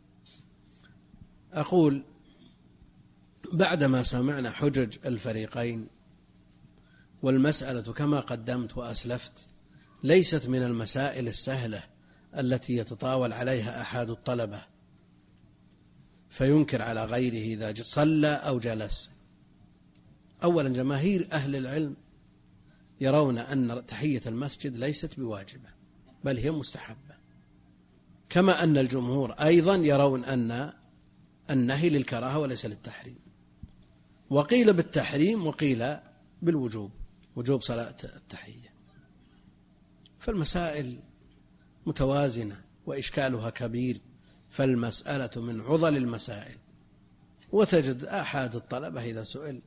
أقول بعدما سمعنا حجج الفريقين، والمسألة كما قدمت وأسلفت ليست من المسائل السهلة التي يتطاول عليها أحد الطلبة فينكر على غيره إذا صلى أو جلس. أولا جماهير أهل العلم يرون أن تحية المسجد ليست بواجبة، بل هي مستحبة، كما أن الجمهور أيضا يرون أن النهي للكراهة وليس للتحريم، وقيل بالتحريم وقيل بالوجوب، وجوب صلاة التحية. فالمسائل متوازنة وإشكالها كبير، فالمسألة من عضل المسائل. وتجد أحد الطلبة إذا سئل،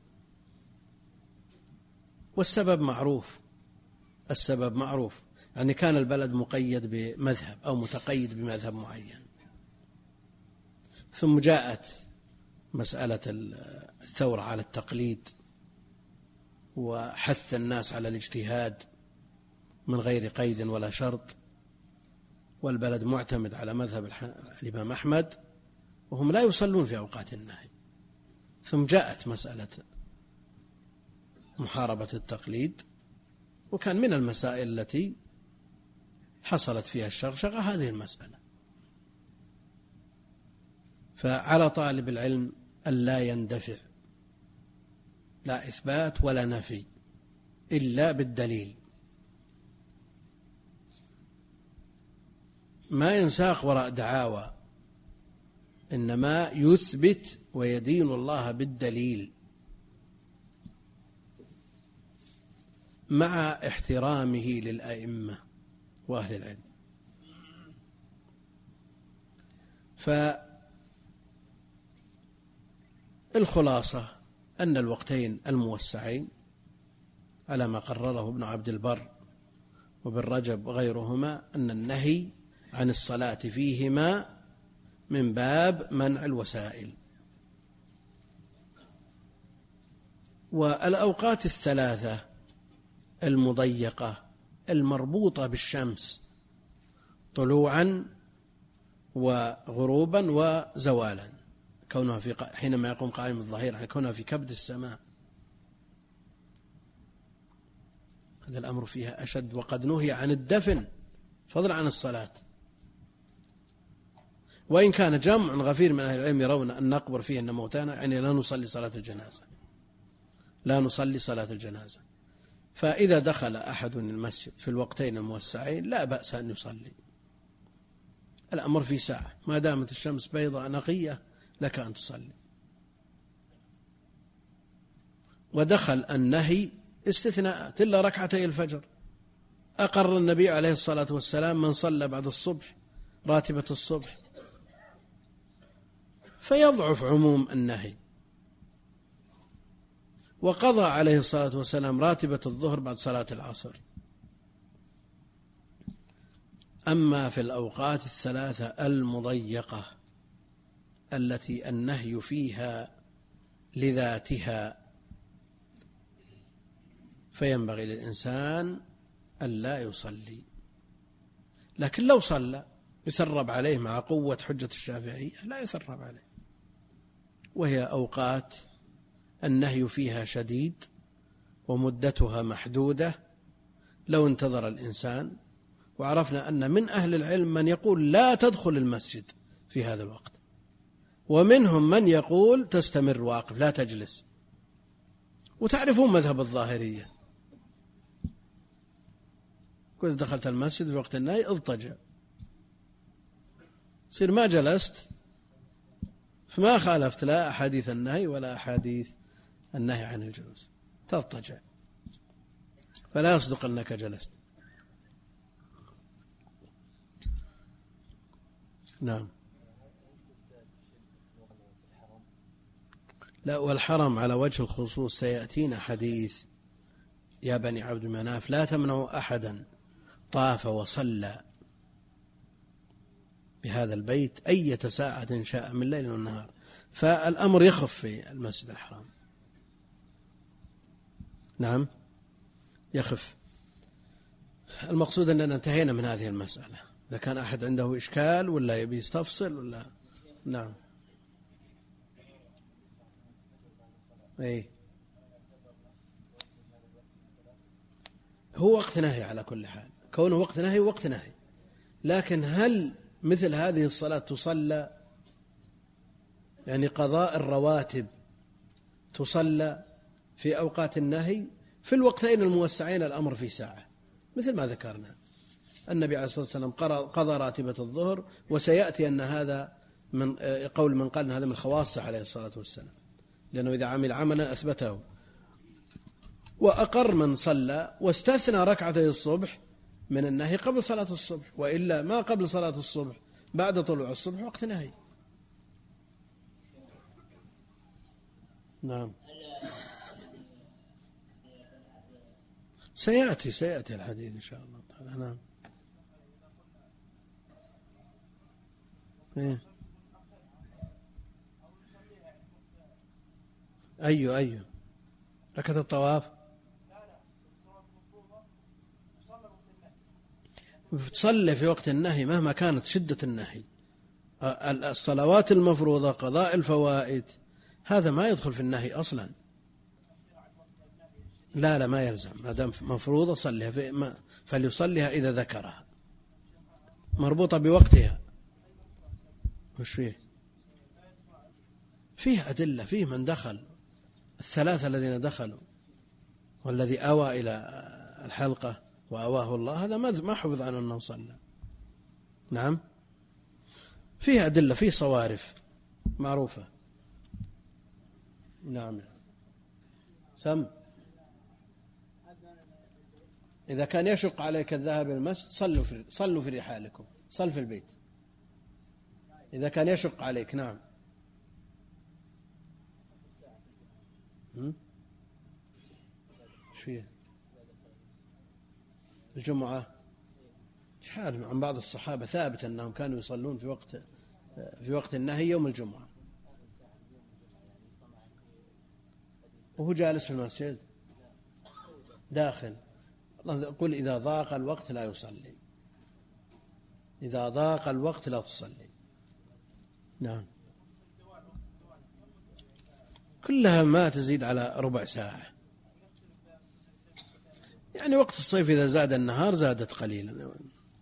والسبب معروف، السبب معروف، يعني كان البلد مقيد بمذهب أو متقيد بمذهب معين، ثم جاءت مسألة الثورة على التقليد وحث الناس على الاجتهاد من غير قيد ولا شرط، والبلد معتمد على مذهب الإمام أحمد وهم لا يصلون في أوقات النهي. ثم جاءت مسألة محاربة التقليد، وكان من المسائل التي حصلت فيها الشغشغة هذه المسألة. فعلى طالب العلم ألا يندفع، لا إثبات ولا نفي إلا بالدليل، ما ينساق وراء دعاوى، إنما يثبت ويدين الله بالدليل مع احترامه للأئمة وأهل العلم. فالخلاصة أن الوقتين الموسعين على ما قرره ابن عبد البر وابن رجب وغيرهما أن النهي عن الصلاة فيهما من باب منع الوسائل. والأوقات الثلاثة المضيقة المربوطة بالشمس طلوعا وغروبا وزوالا، كونها في حينما يقوم قائم الظهير، كونها في كبد السماء، هذا الأمر فيها أشد، وقد نهي عن الدفن فضلا عن الصلاة. وإن كان جمع غفير من أهل العلم يرون أن نقبر فيه أن موتانا، يعني لا نصلي صلاة الجنازة، لا نصلي صلاة الجنازة. فإذا دخل أحد المسجد في الوقتين الموسعين لا بأس أن يصلي، الأمر في ساعة، ما دامت الشمس بيضاء نقية لك أن تصلي. ودخل النهي استثناءات إلا ركعتي الفجر، أقر النبي عليه الصلاة والسلام من صلى بعد الصبح راتبة الصبح، فيضعف عموم النهي. وقضى عليه الصلاة والسلام راتبة الظهر بعد صلاة العصر. أما في الأوقات الثلاثة المضيقة التي النهي فيها لذاتها فينبغي للإنسان ألا يصلي، لكن لو صلى يثرب عليه مع قوة حجة الشافعية، لا يثرب عليه، وهي أوقات النهي فيها شديد ومدتها محدودة. لو انتظر الإنسان، وعرفنا أن من أهل العلم من يقول لا تدخل المسجد في هذا الوقت، ومنهم من يقول تستمر واقف لا تجلس. وتعرفون مذهب الظاهرية، كنت دخلت المسجد في وقت النهي اضطجع، صير ما جلست، فما خالفت لا أحاديث النهي ولا أحاديث النهي عن الجلوس، تضطجع، فلا يصدق أنك جلست. نعم. لا، والحرم على وجه الخصوص سيأتينا حديث يا بني عبد مناف لا تمنعوا أحدا طاف وصلى بهذا البيت أية ساعة شاء من الليل والنهار. فالأمر يخف في المسجد الحرام. نعم يخف. المقصود أننا انتهينا من هذه المسألة. إذا كان أحد عنده إشكال ولا يبي يستفصل ولا. نعم. أي هو وقت نهي على كل حال، كونه وقت نهي وقت نهي، لكن هل مثل هذه الصلاة تصلى، يعني قضاء الرواتب تصلى في أوقات النهي؟ في الوقتين الموسعين الأمر في ساعة مثل ما ذكرنا، النبي عليه الصلاة والسلام قضى راتبة الظهر، وسيأتي أن هذا من قول من قال أن هذا من خواصه عليه الصلاة والسلام، لأنه إذا عمل عملا أثبته. وأقر من صلى واستثنى ركعتي الصبح من النهي قبل صلاة الصبح، وإلا ما قبل صلاة الصبح بعد طلوع الصبح وقت نهي. نعم سيأتي سيأتي الحديث إن شاء الله تعالى. نعم إيه؟ أيوه أيوه ركعة الطواف تصلي في وقت النهي مهما كانت شدة النهي. الصلوات المفروضة قضاء الفوائد هذا ما يدخل في النهي أصلا. لا لا ما يلزم، ما دام مفروضة صليها فليصليها إذا ذكرها، مربوطة بوقتها. وش فيه؟ فيه أدلة، فيه من دخل، الثلاثة الذين دخلوا والذي أوى إلى الحلقة وأواه الله، هذا ما حفظ عنه أنه صلى. نعم فيه أدلة، فيه صوارف معروفة. نعم سم إذا كان يشق عليك الذهاب إلى المسجد صلوا في صلوا في رحالكم، صل في البيت إذا كان يشق عليك. نعم ايش فيه؟ الجمعة شحال عن بعض الصحابة ثابت أنهم كانوا يصلون في وقت في وقت النهي يوم الجمعة وهو جالس في المسجد داخل. الله يقول إذا ضاق الوقت لا يصلي، إذا ضاق الوقت لا تصلي. نعم كلها ما تزيد على ربع ساعة، يعني وقت الصيف إذا زاد النهار زادت قليلا.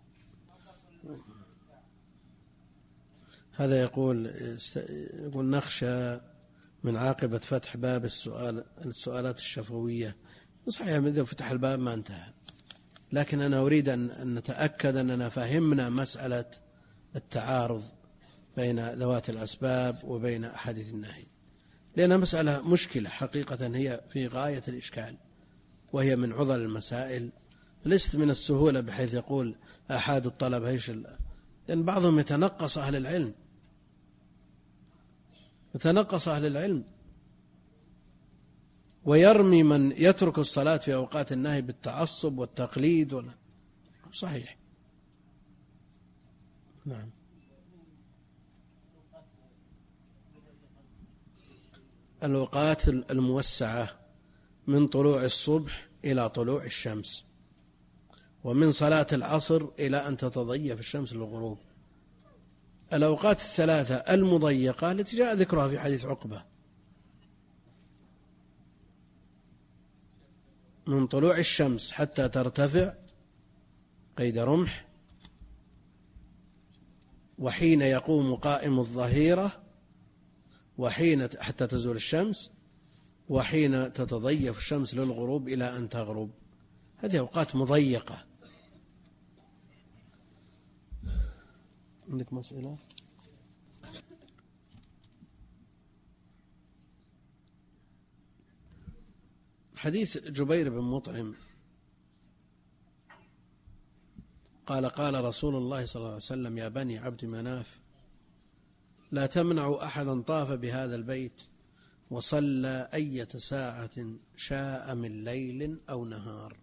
هذا يقول يقول نخشى من عاقبة فتح باب السؤال السؤالات الشفوية. صحيح إذا فتح الباب ما انتهى، لكن أنا أريد أن نتأكد أننا فهمنا مسألة التعارض بين ذوات الأسباب وبين أحاديث النهي، لأنها مسألة مشكلة حقيقة، هي في غاية الإشكال، وهي من عضل المسائل، ليست من السهولة بحيث يقول أحد الطلبة إيش، لأن بعضهم يتنقص أهل العلم، يتنقص أهل العلم ويرمي من يترك الصلاة في أوقات النهي بالتعصب والتقليد ولا صحيح. نعم الأوقات الموسعة من طلوع الصبح إلى طلوع الشمس، ومن صلاة العصر إلى أن تتضيف الشمس للغروب. الأوقات الثلاثة المضيقة التي جاء ذكرها في حديث عقبة، من طلوع الشمس حتى ترتفع قيد رمح، وحين يقوم قائم الظهيرة، وحين حتى تزول الشمس، وحين تتضيف الشمس للغروب إلى أن تغرب. هذه أوقات مضيقة. عندك مسألة؟ حديث جبير بن مطعم قال قال رسول الله صلى الله عليه وسلم يا بني عبد مناف لا تمنعوا أحدا طاف بهذا البيت وصلى أية ساعة شاء من ليل أو نهار.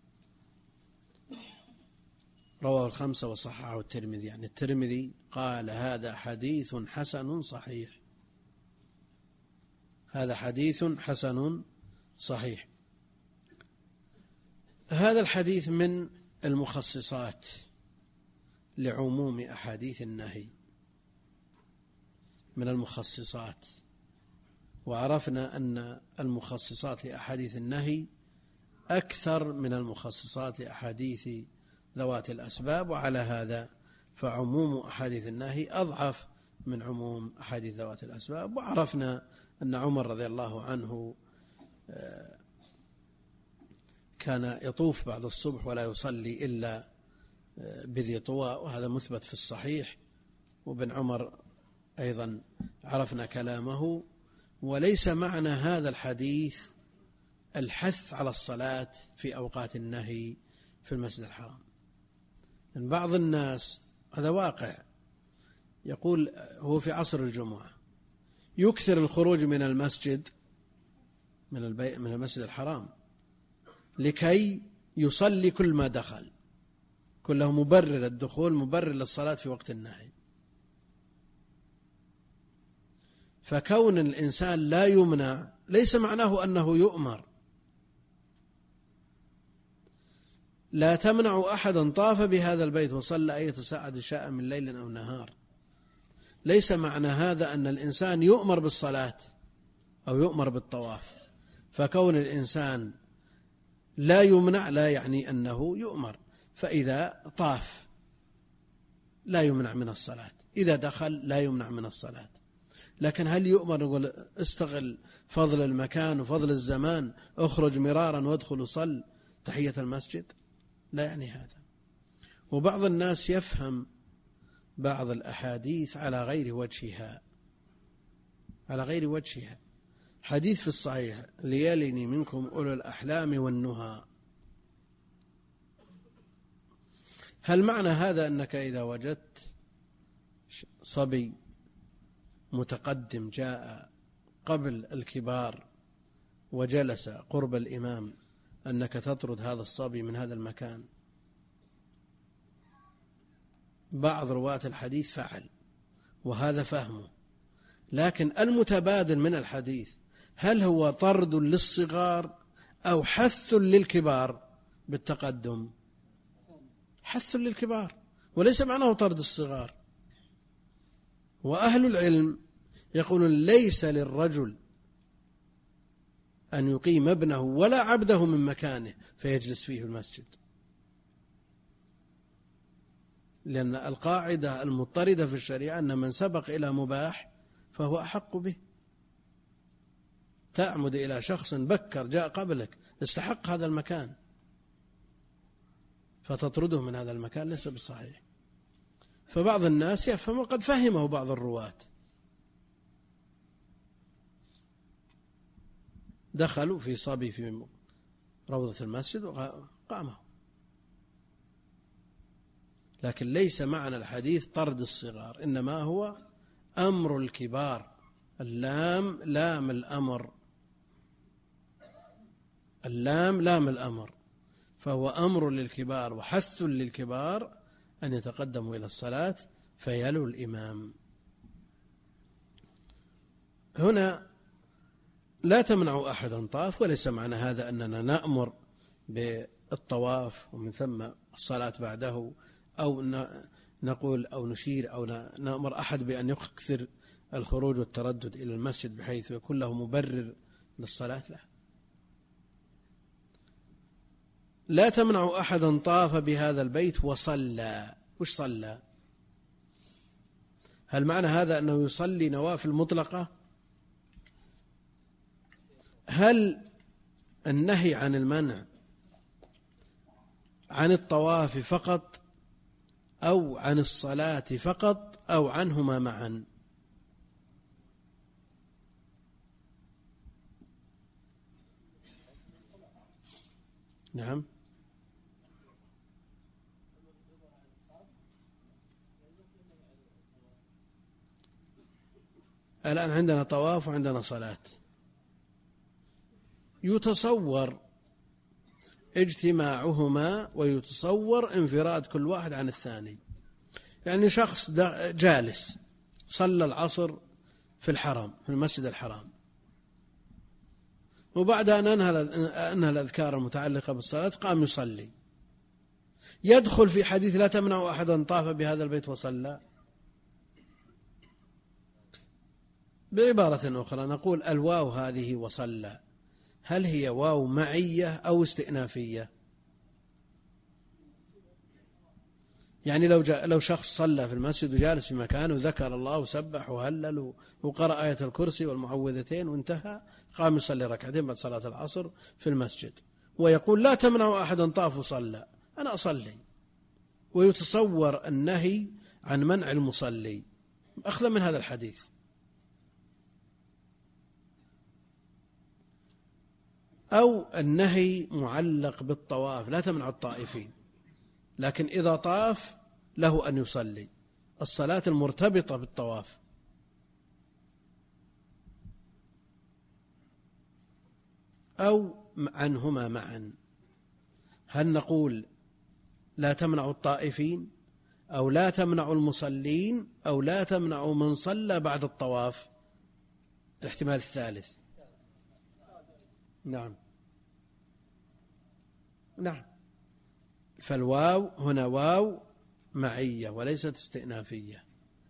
رواه الخمسة وصححه الترمذي. يعني الترمذي قال هذا حديث حسن صحيح، هذا حديث حسن صحيح. هذا الحديث من المخصصات لعموم أحاديث النهي، من المخصصات. وعرفنا أن المخصصات لأحاديث النهي أكثر من المخصصات لأحاديث ذوات الأسباب، وعلى هذا فعموم أحاديث النهي أضعف من عموم أحاديث ذوات الأسباب. وعرفنا أن عمر رضي الله عنه كان يطوف بعد الصبح ولا يصلي إلا بذي طوى، وهذا مثبت في الصحيح. وابن عمر أيضا عرفنا كلامه. وليس معنى هذا الحديث الحث على الصلاة في أوقات النهي في المسجد الحرام. من بعض الناس هذا واقع، يقول هو في عصر الجمعة يكثر الخروج من المسجد من البي... من المسجد الحرام لكي يصلي كل ما دخل، كله مبرر الدخول، مبرر للصلاة في وقت النهي. فكون الإنسان لا يمنع ليس معناه أنه يؤمر. لا تمنع أحدا طاف بهذا البيت وصلى أية ساعة شاء من ليل أو نهار. ليس معنى هذا أن الإنسان يؤمر بالصلاة أو يؤمر بالطواف. فكون الإنسان لا يمنع لا يعني أنه يؤمر. فإذا طاف لا يمنع من الصلاة، إذا دخل لا يمنع من الصلاة. لكن هل يؤمر نقول استغل فضل المكان وفضل الزمان، اخرج مرارا وادخل وصل تحية المسجد؟ لا يعني هذا. وبعض الناس يفهم بعض الأحاديث على غير وجهها، على غير وجهها. حديث في الصحيح ليلني منكم أولو الأحلام والنهى، هل معنى هذا أنك إذا وجدت صبي متقدم جاء قبل الكبار وجلس قرب الإمام أنك تطرد هذا الصبي من هذا المكان؟ بعض رواة الحديث فعل وهذا فهمه، لكن المتبادل من الحديث هل هو طرد للصغار أو حث للكبار بالتقدم؟ حث للكبار، وليس معناه طرد الصغار. وأهل العلم يقولون ليس للرجل أن يقيم ابنه ولا عبده من مكانه فيجلس فيه المسجد، لأن القاعدة المضطردة في الشريعة أن من سبق إلى مباح فهو أحق به. تعمد إلى شخص بكر جاء قبلك استحق هذا المكان فتطرده من هذا المكان ليس بالصحيح. فبعض الناس يفهم، وقد فهمه بعض الرواة، دخلوا في صبي في روضة المسجد وقامه. لكن ليس معنى الحديث طرد الصغار، إنما هو أمر الكبار. اللام لام الأمر، اللام لام الأمر، فهو أمر للكبار وحث للكبار أن يتقدموا إلى الصلاة فيلوا الإمام. هنا لا تمنع أحدا طاف، وليس معنى هذا أننا نأمر بالطواف ومن ثم الصلاة بعده، أو نقول أو نشير أو نأمر أحد بأن يكثر الخروج والتردد إلى المسجد بحيث يكون له مبرر للصلاة. لا لا تمنع أحدا طاف بهذا البيت وصلى. وش صلى؟ هل معنى هذا أنه يصلي نوافل مطلقة؟ هل النهي عن المنع عن الطواف فقط أو عن الصلاة فقط أو عنهما معا؟ نعم. الآن عندنا طواف وعندنا صلاة. يتصور اجتماعهما ويتصور انفراد كل واحد عن الثاني. يعني شخص جالس صلى العصر في الحرم في المسجد الحرام، وبعد أن أنهى الأذكار المتعلقة بالصلاة قام يصلي، يدخل في حديث لا تمنع أحدا طاف بهذا البيت وصلى. بعبارة أخرى نقول الواو هذه وصلى هل هي واو معية أو استئنافية؟ يعني لو جاء لو شخص صلى في المسجد وجالس في مكانه وذكر الله وسبح وهلل وقرأ آية الكرسي والمعوذتين وانتهى، قام يصلي ركعتين بعد صلاة العصر في المسجد ويقول لا تمنع أحدا طاف وصلى، أنا أصلي ويتصور النهي عن منع المصلي أخذا من هذا الحديث. أو النهي معلق بالطواف، لا تمنع الطائفين، لكن إذا طاف له أن يصلي، الصلاة المرتبطة بالطواف. أو عنهما معا، هل نقول لا تمنع الطائفين، أو لا تمنع المصلين، أو لا تمنع من صلى بعد الطواف؟ الاحتمال الثالث. نعم نعم، فالواو هنا واو معية وليست استئنافية.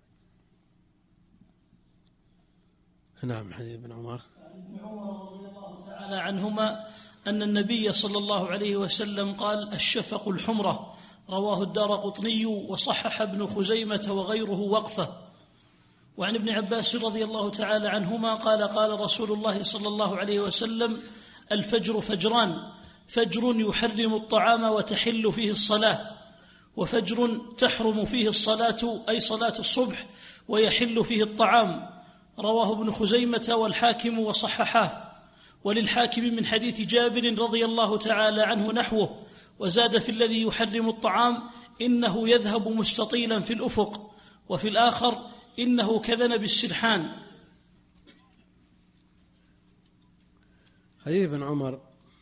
نعم. حديث ابن عمر رضي الله تعالى عنهما أن النبي صلى الله عليه وسلم قال: الشفق الحمرة، رواه الدارقطني وصحح ابن خزيمة وغيره وقفه. وعن ابن عباس رضي الله تعالى عنهما قال: قال رسول الله صلى الله عليه وسلم: الفجر فجران، فجر يحرم الطعام وتحل فيه الصلاة، وفجر تحرم فيه الصلاة أي صلاة الصبح ويحل فيه الطعام. رواه ابن خزيمة والحاكم وصححاه. وللحاكم من حديث جابر رضي الله تعالى عنه نحوه، وزاد في الذي يحرم الطعام: إنه يذهب مستطيلا في الأفق، وفي الآخر: إنه كذنب السرحان. حديث ابن عمر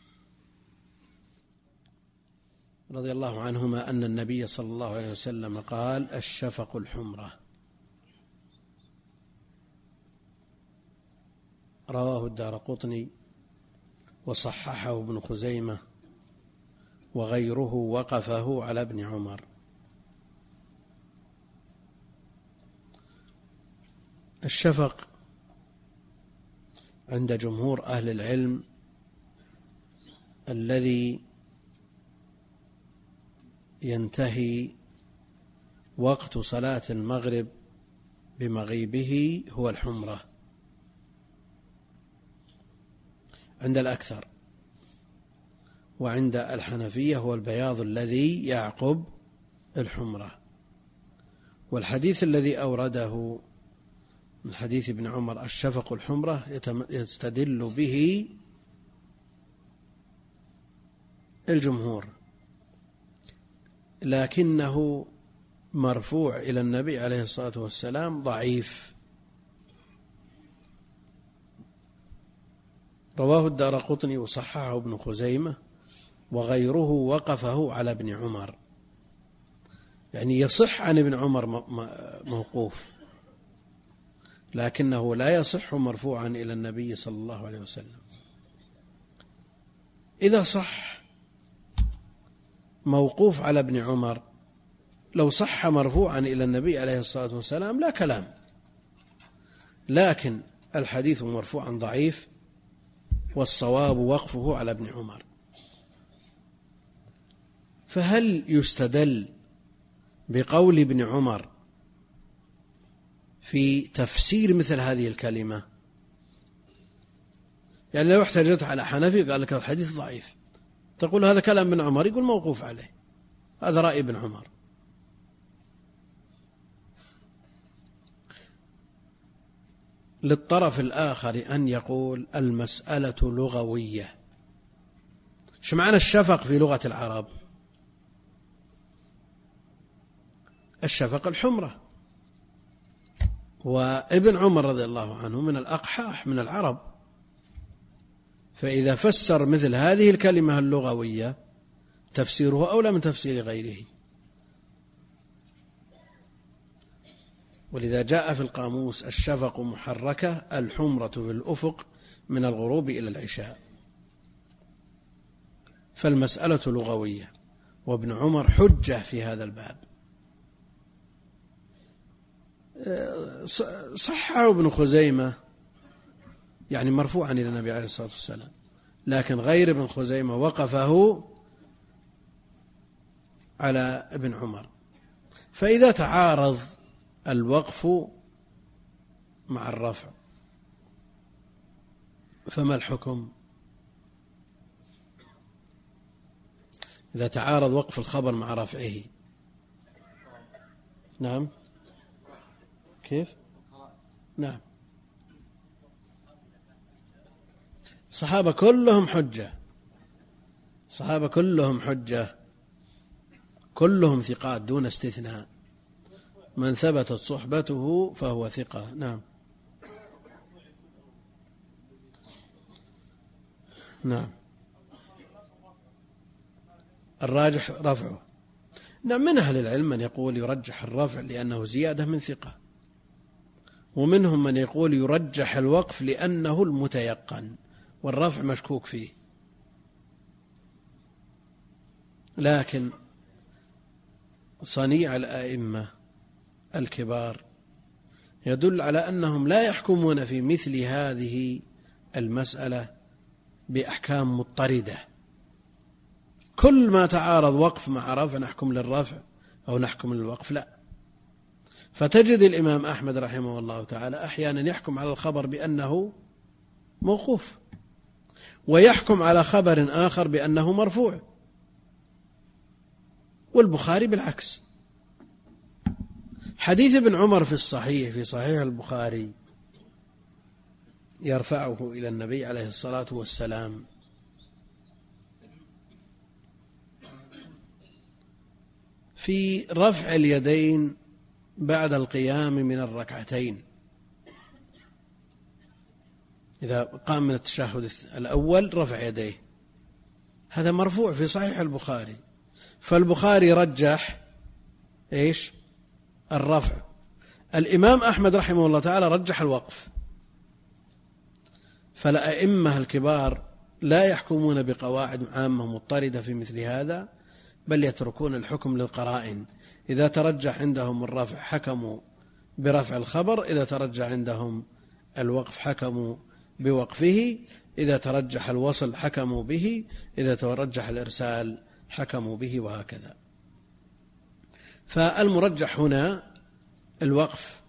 رضي الله عنهما أن النبي صلى الله عليه وسلم قال: الشفق الحمرة، رواه الدارقطني وصححه ابن خزيمة وغيره وقفه على ابن عمر. الشفق عند جمهور أهل العلم الذي ينتهي وقت صلاة المغرب بمغيبه هو الحمرة عند الأكثر، وعند الحنفية هو البياض الذي يعقب الحمرة. والحديث الذي أورده من حديث ابن عمر الشفق الحمرة يستدل به الجمهور، لكنه مرفوع إلى النبي عليه الصلاة والسلام ضعيف. رواه الدارقطني وصححه ابن خزيمة وغيره وقفه على ابن عمر، يعني يصح عن ابن عمر موقوف، لكنه لا يصح مرفوعا إلى النبي صلى الله عليه وسلم. إذا صح موقوف على ابن عمر، لو صح مرفوعا إلى النبي عليه الصلاة والسلام لا كلام، لكن الحديث مرفوعا ضعيف، والصواب وقفه على ابن عمر. فهل يستدل بقول ابن عمر في تفسير مثل هذه الكلمة؟ يعني لو احتجت على حنفي قال لك الحديث ضعيف، تقول هذا كلام ابن عمر، يقول موقوف عليه، هذا رأي ابن عمر. للطرف الآخر أن يقول المسألة لغوية. شو معنى الشفق في لغة العرب؟ الشفق الحمرة، وابن عمر رضي الله عنه من الأقحاح من العرب، فإذا فسر مثل هذه الكلمة اللغوية تفسيره أولى من تفسير غيره. ولذا جاء في القاموس الشفق محركة الحمرة في الأفق من الغروب إلى العشاء، فالمسألة لغوية، وابن عمر حجة في هذا الباب. صححه ابن خزيمة يعني مرفوعا إلى النبي عليه الصلاة والسلام، لكن غير ابن خزيمة وقفه على ابن عمر. فإذا تعارض الوقف مع الرفع فما الحكم؟ إذا تعارض وقف الخبر مع رفعه نعم. كيف؟ نعم. الصحابة كلهم حجة، الصحابة كلهم حجة، كلهم ثقات دون استثناء، من ثبتت صحبته فهو ثقة. نعم. نعم. الراجح رفعه. نعم، من أهل العلم من يقول يرجح الرفع لأنه زيادة من ثقة، ومنهم من يقول يرجح الوقف لأنه المتيقن والرفع مشكوك فيه. لكن صنيع الآئمة الكبار يدل على أنهم لا يحكمون في مثل هذه المسألة بأحكام مضطردة، كل ما تعارض وقف مع رفع نحكم للرفع أو نحكم للوقف، لا. فتجد الإمام أحمد رحمه الله تعالى أحيانا يحكم على الخبر بأنه موقوف، ويحكم على خبر آخر بأنه مرفوع، والبخاري بالعكس. حديث ابن عمر في الصحيح في صحيح البخاري يرفعه إلى النبي عليه الصلاة والسلام، في رفع اليدين بعد القيام من الركعتين، إذا قام من التشهد الأول رفع يديه، هذا مرفوع في صحيح البخاري. فالبخاري رجح إيش؟ الرفع. الإمام أحمد رحمه الله تعالى رجح الوقف. فالأئمة الكبار لا يحكمون بقواعد عامة مضطردة في مثل هذا، بل يتركون الحكم للقرائن. إذا ترجح عندهم الرفع حكموا برفع الخبر، إذا ترجح عندهم الوقف حكموا بوقفه، إذا ترجح الوصل حكموا به، إذا ترجح الإرسال حكموا به، وهكذا. فالمرجح هنا الوقف،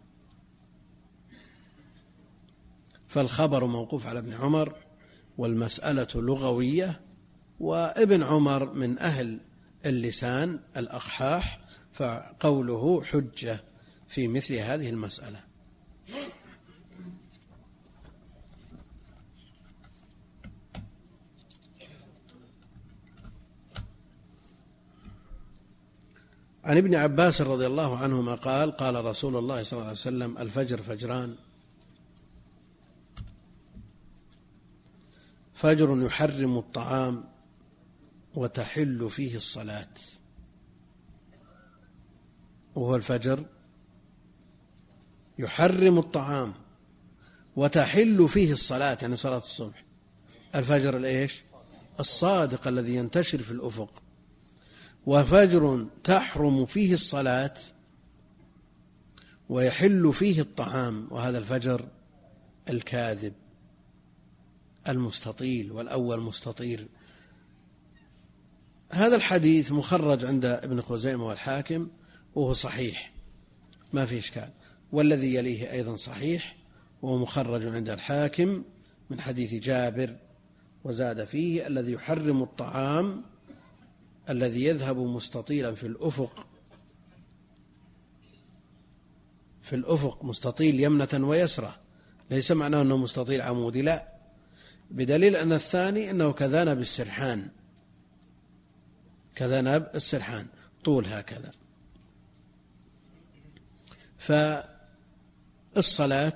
فالخبر موقوف على ابن عمر، والمسألة لغوية، وابن عمر من أهل اللسان الأقحاح، فقوله حجة في مثل هذه المسألة. عن ابن عباس رضي الله عنهما قال قال رسول الله صلى الله عليه وسلم: الفجر فجران، فجر يحرم الطعام وتحل فيه الصلاة، وهو الفجر يحرم الطعام وتحل فيه الصلاة، يعني صلاة الصبح. الفجر الإيش؟ الصادق الذي ينتشر في الأفق. وفجر تحرم فيه الصلاة ويحل فيه الطعام، وهذا الفجر الكاذب المستطيل، والأول مستطيل. هذا الحديث مخرج عند ابن خزيمة والحاكم، وهو صحيح ما في إشكال، والذي يليه أيضا صحيح، وهو مخرج عند الحاكم من حديث جابر، وزاد فيه: الذي يحرم الطعام الذي يذهب مستطيلا في الأفق، في الأفق مستطيل يمنة ويسرة، ليس معناه أنه مستطيل عمودي، لا، بدليل أن الثاني أنه كذنب السرحان، كذنب السرحان طول هكذا. فالصلاة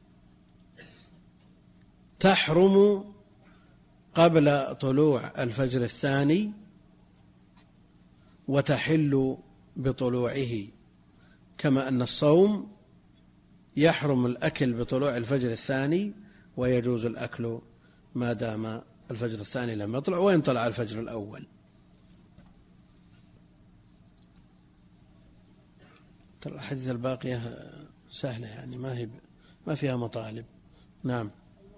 تحرم قبل طلوع الفجر الثاني وتحل بطلوعه، كما أن الصوم يحرم الأكل بطلوع الفجر الثاني، ويجوز الأكل ما دام الفجر الثاني لم يطلع وإن طلع الفجر الأول. الحديث الباقية سهلة، يعني ما هي ما فيها مطالب. نعم.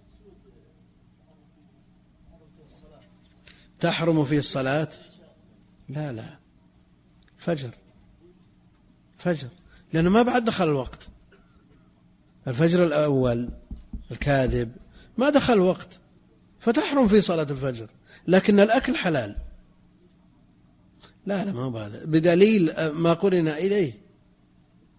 تحرم فيه الصلاة؟ لا لا، فجر فجر، لأنه ما بعد دخل الوقت. الفجر الأول الكاذب ما دخل الوقت، فتحرم فيه صلاة الفجر، لكن الأكل حلال. لا لا، ما هذا بدليل ما قرن إليه،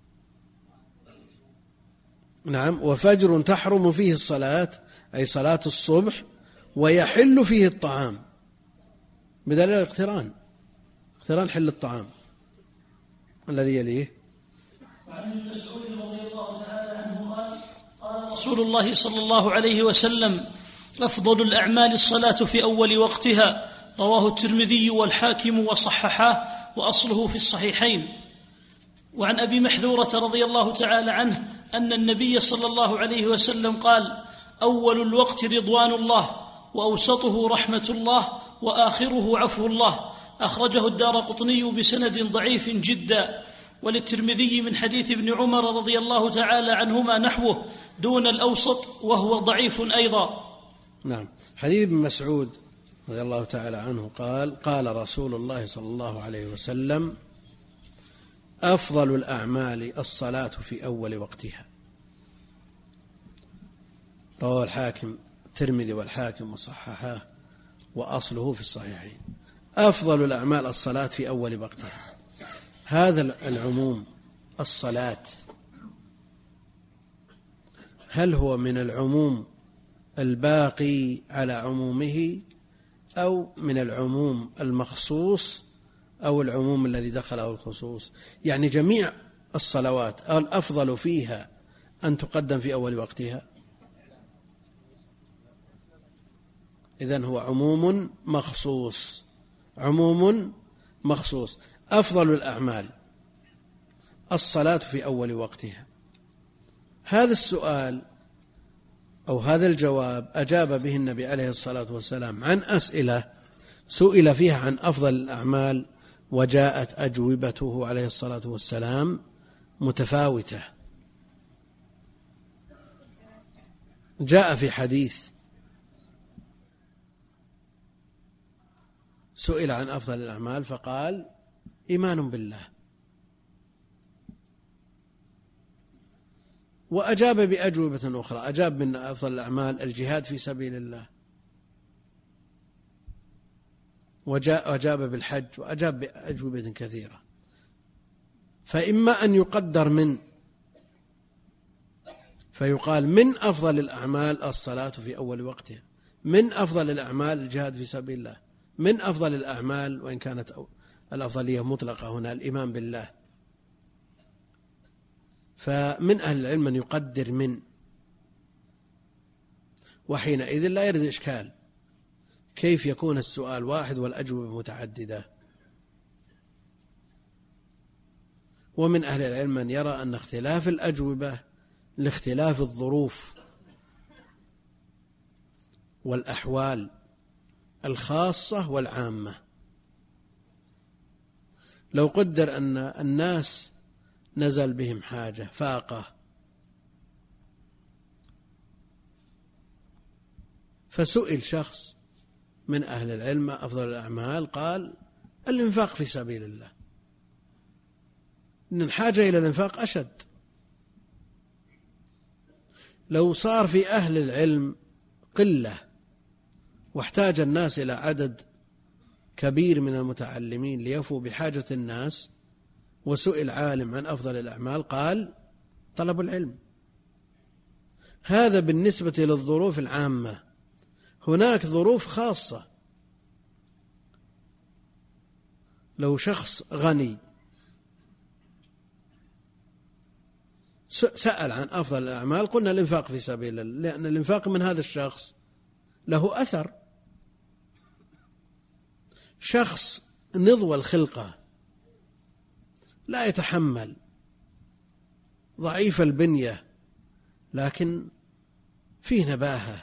نعم. وفجر تحرم فيه الصلاة أي صلاة الصبح ويحل فيه الطعام بدليل الاقتران، اقتران حل الطعام. الذي يليه وعن ابن مسعود رضي الله تعالى عنه قال قال رسول الله صلى الله عليه وسلم أفضل الأعمال الصلاة في أول وقتها، رواه الترمذي والحاكم وصححاه وأصله في الصحيحين. وعن أبي محذورة رضي الله تعالى عنه أن النبي صلى الله عليه وسلم قال أول الوقت رضوان الله وأوسطه رحمة الله وآخره عفو الله، أخرجه الدارقطني بسند ضعيف جدا. وللترمذي من حديث ابن عمر رضي الله تعالى عنهما نحوه دون الأوسط وهو ضعيف أيضا. نعم. حديث ابن مسعود رضي الله تعالى عنه قال قال رسول الله صلى الله عليه وسلم أفضل الأعمال الصلاة في أول وقتها، رواه الحاكم الترمذي والحاكم وصححاه وأصله في الصحيحين. أفضل الأعمال الصلاة في أول وقتها، هذا العموم الصلاة هل هو من العموم الباقي على عمومه أو من العموم المخصوص أو العموم الذي دخله الخصوص؟ يعني جميع الصلوات الأفضل فيها أن تقدم في أول وقتها، إذن هو عموم مخصوص، عموم مخصوص. أفضل الأعمال الصلاة في أول وقتها. هذا السؤال أو هذا الجواب أجاب به النبي عليه الصلاة والسلام عن أسئلة سئل فيها عن أفضل الأعمال، وجاءت أجوبته عليه الصلاة والسلام متفاوتة. جاء في حديث سئل عن أفضل الأعمال فقال إيمان بالله، وأجاب بأجوبة أخرى، أجاب من أفضل الأعمال الجهاد في سبيل الله، وأجاب بالحج، وأجاب بأجوبة كثيرة. فإما أن يقدر من فيقال من أفضل الأعمال الصلاة في أول وقتها، من أفضل الأعمال الجهاد في سبيل الله، من أفضل الأعمال، وإن كانت الأفضلية مطلقة هنا الإيمان بالله. فمن أهل العلم من يقدر من، وحينئذ لا يرد إشكال كيف يكون السؤال واحد والأجوبة متعددة. ومن أهل العلم من يرى أن اختلاف الأجوبة لاختلاف الظروف والأحوال الخاصة والعامة. لو قدر أن الناس نزل بهم حاجة فاقة فسئل شخص من أهل العلم أفضل الأعمال، قال الإنفاق في سبيل الله، إن الحاجة إلى الإنفاق أشد. لو صار في أهل العلم قلة واحتاج الناس إلى عدد كبير من المتعلمين ليفوا بحاجة الناس، وسئل عالم عن أفضل الأعمال قال طلب العلم. هذا بالنسبة للظروف العامة. هناك ظروف خاصة، لو شخص غني سأل عن أفضل الأعمال قلنا الإنفاق في سبيل الله، لأن الإنفاق من هذا الشخص له أثر. شخص نضوى الخلقة لا يتحمل، ضعيف البنية لكن فيه نباهة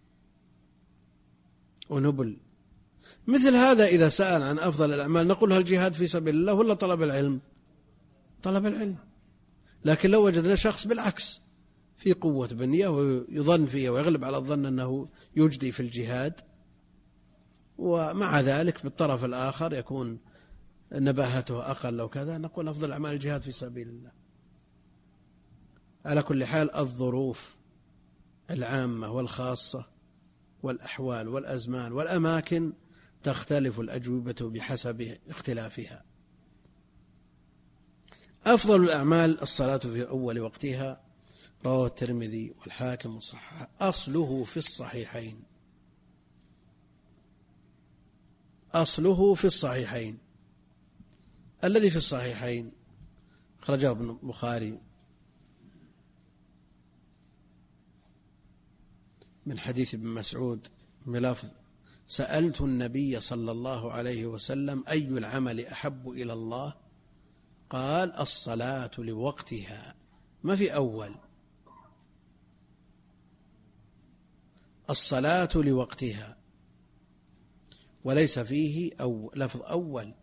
ونبل، مثل هذا إذا سأل عن أفضل الأعمال نقول له الجهاد في سبيل الله ولا طلب العلم؟ طلب العلم. لكن لو وجدنا شخص بالعكس في قوة بنية ويظن فيه ويغلب على الظن أنه يجدي في الجهاد، ومع ذلك بالطرف الآخر يكون نباهته أقل أو كذا، نقول أفضل أعمال الجهاد في سبيل الله. على كل حال الظروف العامة والخاصة والأحوال والأزمان والأماكن تختلف الأجوبة بحسب اختلافها. أفضل الأعمال الصلاة في أول وقتها، رواه الترمذي والحاكم وصححه. أصله في الصحيحين، أصله في الصحيحين. الذي في الصحيحين أخرجه ابن البخاري من حديث ابن مسعود بلفظ: سألت النبي صلى الله عليه وسلم أي العمل أحب إلى الله؟ قال: الصلاة لوقتها. ما في أول، الصلاة لوقتها، وليس فيه أو لفظ أول.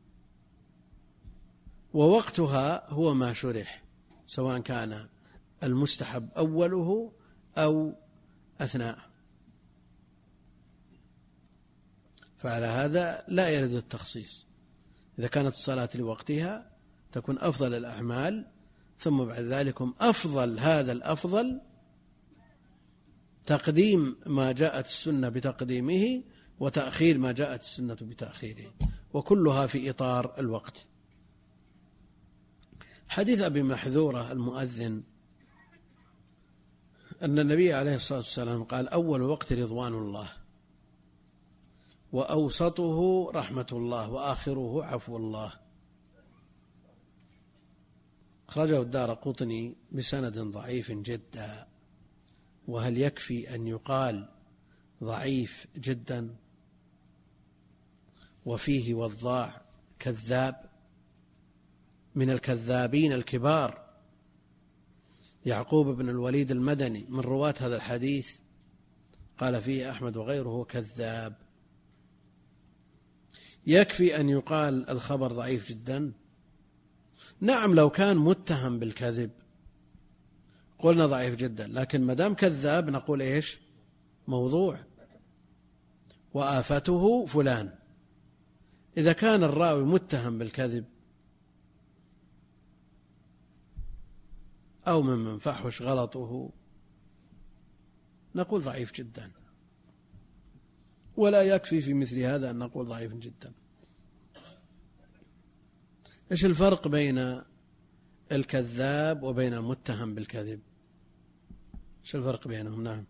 ووقتها هو ما شرح، سواء كان المستحب أوله أو أثناء. فعلى هذا لا يرد التخصيص. إذا كانت الصلاة لوقتها تكون أفضل الأعمال، ثم بعد ذلك أفضل هذا الأفضل تقديم ما جاءت السنة بتقديمه، وتأخير ما جاءت السنة بتأخيره، وكلها في إطار الوقت. حديث أبي محذورة المؤذن أن النبي عليه الصلاة والسلام قال: أول وقت رضوان الله، وأوسطه رحمة الله، وآخره عفو الله. أخرجه الدارقطني بسند ضعيف جدا. وهل يكفي أن يقال ضعيف جدا وفيه وضاع كذاب من الكذابين الكبار؟ يعقوب بن الوليد المدني من رواة هذا الحديث قال فيه أحمد وغيره كذاب. يكفي أن يقال الخبر ضعيف جدا؟ نعم، لو كان متهم بالكذب قلنا ضعيف جدا، لكن مدام كذاب نقول إيش؟ موضوع، وآفته فلان. إذا كان الراوي متهم بالكذب أو ممن فحش غلطه نقول ضعيف جدا، ولا يكفي في مثل هذا أن نقول ضعيف جدا. إيش الفرق بين الكذاب وبين المتهم بالكذب؟ إيش الفرق بينهم؟ نعم،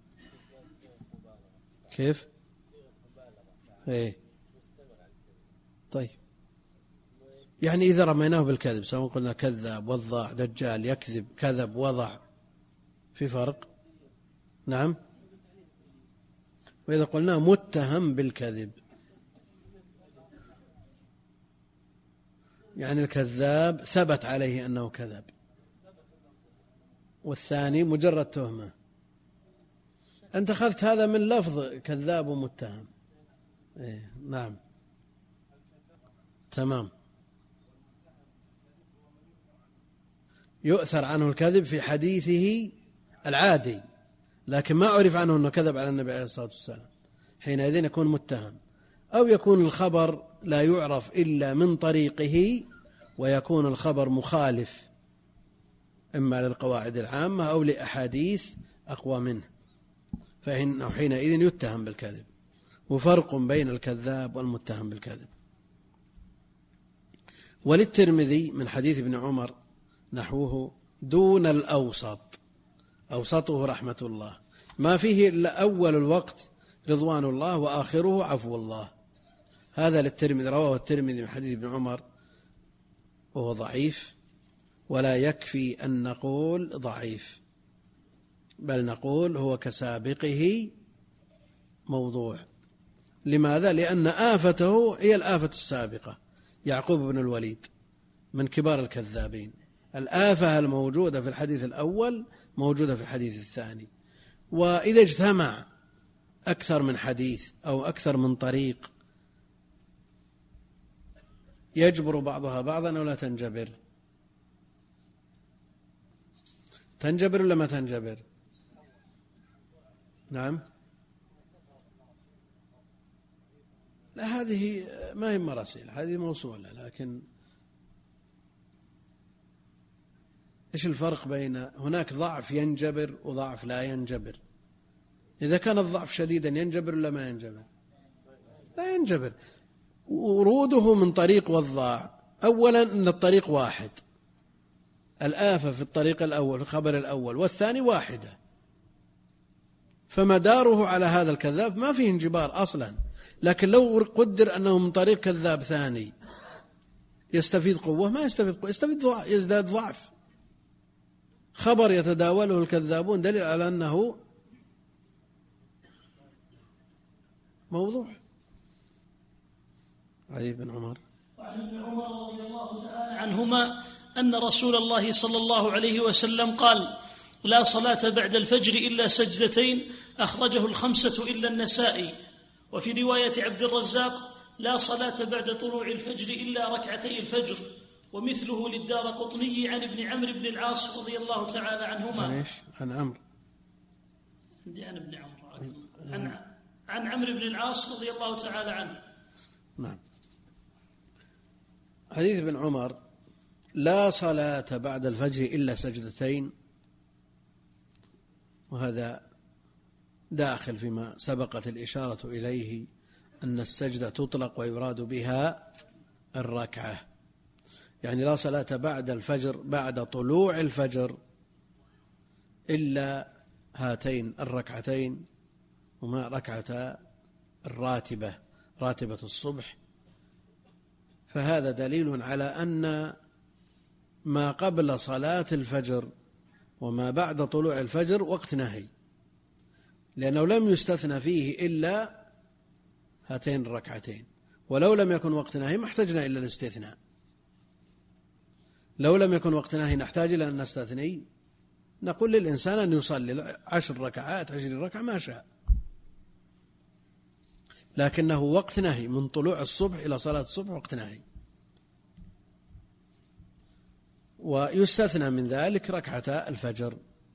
كيف؟ إيه؟ طيب، يعني إذا رميناه بالكذب سواء قلنا كذاب، وضاع، دجال، يكذب، كذب، وضع، في فرق؟ نعم. وإذا قلنا متهم بالكذب يعني الكذاب ثبت عليه أنه كذب، والثاني مجرد تهمة. أنت أخذت هذا من لفظ كذاب ومتهم. إيه؟ نعم، تمام. يؤثر عنه الكذب في حديثه العادي، لكن ما عرف عنه أنه كذب على النبي عليه الصلاة والسلام، حينئذ يكون متهم. أو يكون الخبر لا يعرف إلا من طريقه، ويكون الخبر مخالف إما للقواعد العامة أو لأحاديث أقوى منه، فإنه حينئذ يتهم بالكذب. وفرق بين الكذاب والمتهم بالكذب. وللترمذي من حديث ابن عمر نحوه دون الأوسط، أوسطه رحمة الله، ما فيه إلا أول الوقت رضوان الله وآخره عفو الله. هذا للترمذي، رواه الترمذي من حديث ابن عمر وهو ضعيف، ولا يكفي أن نقول ضعيف، بل نقول هو كسابقه موضوع. لماذا؟ لأن آفته هي الآفة السابقة. يعقوب بن الوليد من كبار الكذابين، الآفة الموجودة في الحديث الأول موجودة في الحديث الثاني. وإذا اجتمع أكثر من حديث أو أكثر من طريق يجبر بعضها بعضا أو لا تنجبر؟ تنجبر ولا ما تنجبر؟ نعم. لا، هذه ما هي مراسيل، هذه موصولة. لكن إيش الفرق بين هناك ضعف ينجبر وضعف لا ينجبر؟ إذا كان الضعف شديدا ينجبر ولا ما ينجبر؟ لا ينجبر. وروده من طريق وضاع، أولا أن الطريق واحد، الآفة في الطريق الأول في الخبر الأول والثاني واحدة، فمداره على هذا الكذاب ما فيه انجبار أصلا. لكن لو قدر أنه من طريق كذاب ثاني يستفيد قوة، ما يستفيد قوة، يستفيد ضعف، يزداد ضعف. خبر يتداوله الكذابون دليل على أنه موضوع. علي بن عمر وعن ابن عمر رضي الله تعالى عنهما أن رسول الله صلى الله عليه وسلم قال: لا صلاة بعد الفجر إلا سجدتين، أخرجه الخمسة إلا النسائي. وفي رواية عبد الرزاق: لا صلاة بعد طلوع الفجر إلا ركعتي الفجر. ومثله للدارقطني عن ابن عمرو بن العاص رضي الله تعالى عنهما. عن إيش؟ عن عمرو عندي عن ابن عمرو عن عن عمرو بن العاص رضي الله تعالى عنه. نعم. حديث ابن عمر: لا صلاة بعد الفجر إلا سجدتين، وهذا داخل فيما سبقت الإشارة إليه أن السجدة تطلق ويراد بها الركعة، يعني لا صلاة بعد الفجر بعد طلوع الفجر إلا هاتين الركعتين، وما ركعة الراتبة راتبة الصبح. فهذا دليل على أن ما قبل صلاة الفجر وما بعد طلوع الفجر وقت نهي، لأنه لم يستثنى فيه إلا هاتين الركعتين. ولو لم يكن وقت نهي ما احتجنا إلا الاستثناء. لو لم يكن وقت نهي نحتاج إلى أن نستثني، نقول للإنسان أن يصلي عشر ركعات عشر ركعة ما شاء، لكنه وقت نهي من طلوع الصبح إلى صلاة الصبح وقت نهي. ويستثنى من ذلك ركعتا الفجر.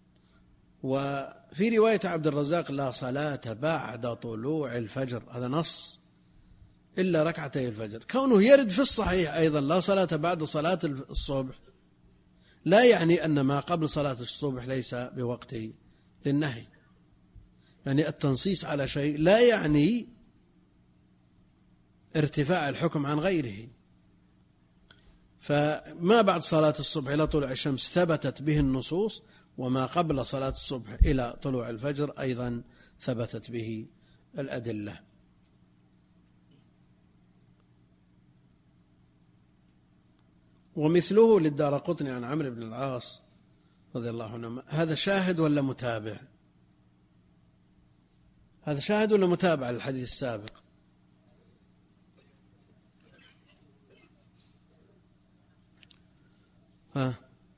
وفي رواية عبد الرزاق: لا صلاة بعد طلوع الفجر، هذا نص، إلا ركعتي الفجر. كونه يرد في الصحيح أيضا لا صلاة بعد صلاة الصبح لا يعني أن ما قبل صلاة الصبح ليس بوقت للنهي. يعني التنصيص على شيء لا يعني ارتفاع الحكم عن غيره. فما بعد صلاة الصبح إلى طلوع الشمس ثبتت به النصوص، وما قبل صلاة الصبح إلى طلوع الفجر أيضا ثبتت به الأدلة. ومثله للدارقطني عن عمرو بن العاص رضي الله عنه. هذا شاهد ولا متابع؟ هذا شاهد ولا متابع للحديث السابق؟ ها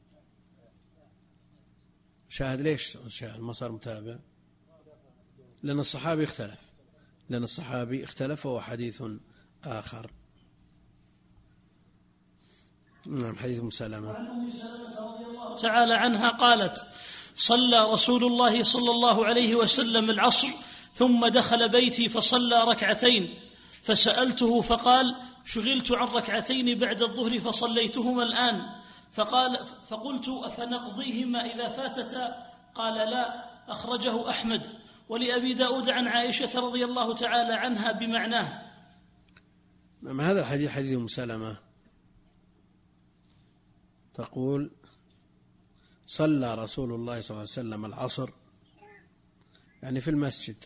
شاهد. ليش شاهد ما صار متابع؟ لأن الصحابي اختلف لأن الصحابي اختلف وهو حديث آخر. نعم. حديث أم سلمة رضي الله تعالى عنها قالت: صلى رسول الله صلى الله عليه وسلم العصر ثم دخل بيتي فصلى ركعتين، فسألته فقال: شغلت عن ركعتين بعد الظهر فصليتهما الآن. فقال فقلت: أفنقضيهما إذا فاتتا؟ قال: لا. أخرجه أحمد ولأبي داود عن عائشة رضي الله تعالى عنها بمعناه. أما هذا الحديث حديث أم سلمة تقول: صلى رسول الله صلى الله عليه وسلم العصر، يعني في المسجد،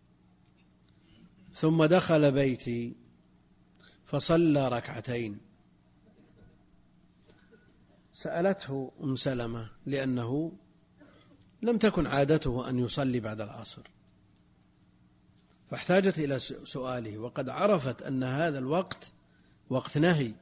ثم دخل بيتي فصلى ركعتين. سألته أم سلمة لأنه لم تكن عادته أن يصلي بعد العصر، فاحتاجت إلى سؤاله، وقد عرفت أن هذا الوقت وقت نهي.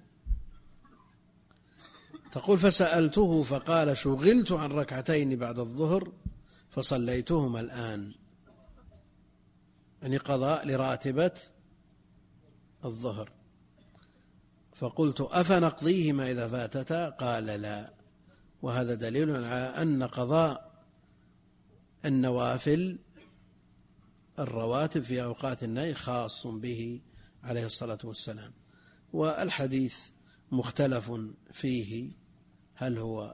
تقول: فسألته فقال: شغلت عن ركعتين بعد الظهر فصليتهما الآن، يعني قضاء لراتبة الظهر. فقلت: أفنقضيهما إذا فاتتا؟ قال: لا. وهذا دليل على أن قضاء النوافل الرواتب في أوقات النهي خاص به عليه الصلاة والسلام. والحديث مختلف فيه، هل هو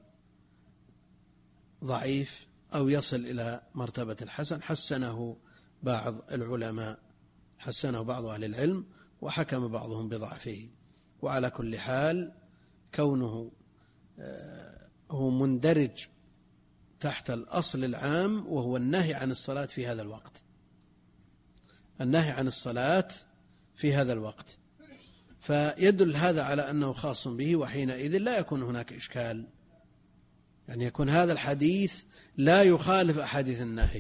ضعيف أو يصل إلى مرتبة الحسن؟ حسنه بعض العلماء، حسنه بعض أهل العلم، وحكم بعضهم بضعفه. وعلى كل حال كونه هو مندرج تحت الأصل العام وهو النهي عن الصلاة في هذا الوقت، النهي عن الصلاة في هذا الوقت، فيدل هذا على أنه خاص به، وحينئذ لا يكون هناك إشكال، يعني يكون هذا الحديث لا يخالف أحاديث النهي،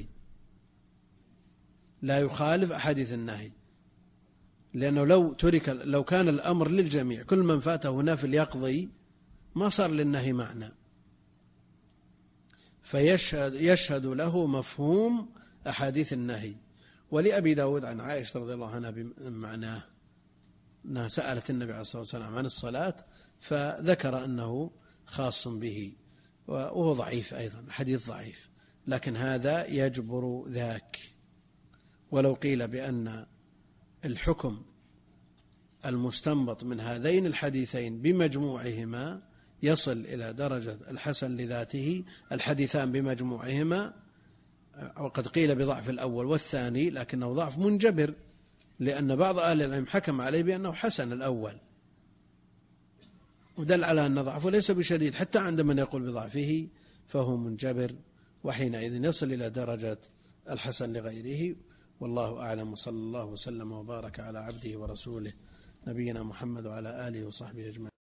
لا يخالف أحاديث النهي، لأنه لو ترك لو كان الأمر للجميع كل من فاته نافل يقضي ما صار للنهي معنى، فيشهد يشهد له مفهوم أحاديث النهي. ولأبي داود عن عائشة رضي الله عنها بمعناه أنها سألت النبي عليه الصلاة والسلام عن الصلاة فذكر أنه خاص به، وهو ضعيف أيضا، حديث ضعيف، لكن هذا يجبر ذاك. ولو قيل بأن الحكم المستنبط من هذين الحديثين بمجموعهما يصل إلى درجة الحسن لذاته، الحديثان بمجموعهما، وقد قيل بضعف الأول والثاني، لكنه ضعف منجبر، لأن بعض أهل العلم حكم عليه بأنه حسن الأول، ودل على أن ضعفه ليس بشديد، حتى عند من يقول بضعفه فهو منجبر، وحينئذ يصل إلى درجة الحسن لغيره. والله أعلم، صلى الله وسلم وبارك على عبده ورسوله نبينا محمد وعلى آله وصحبه أجمعين.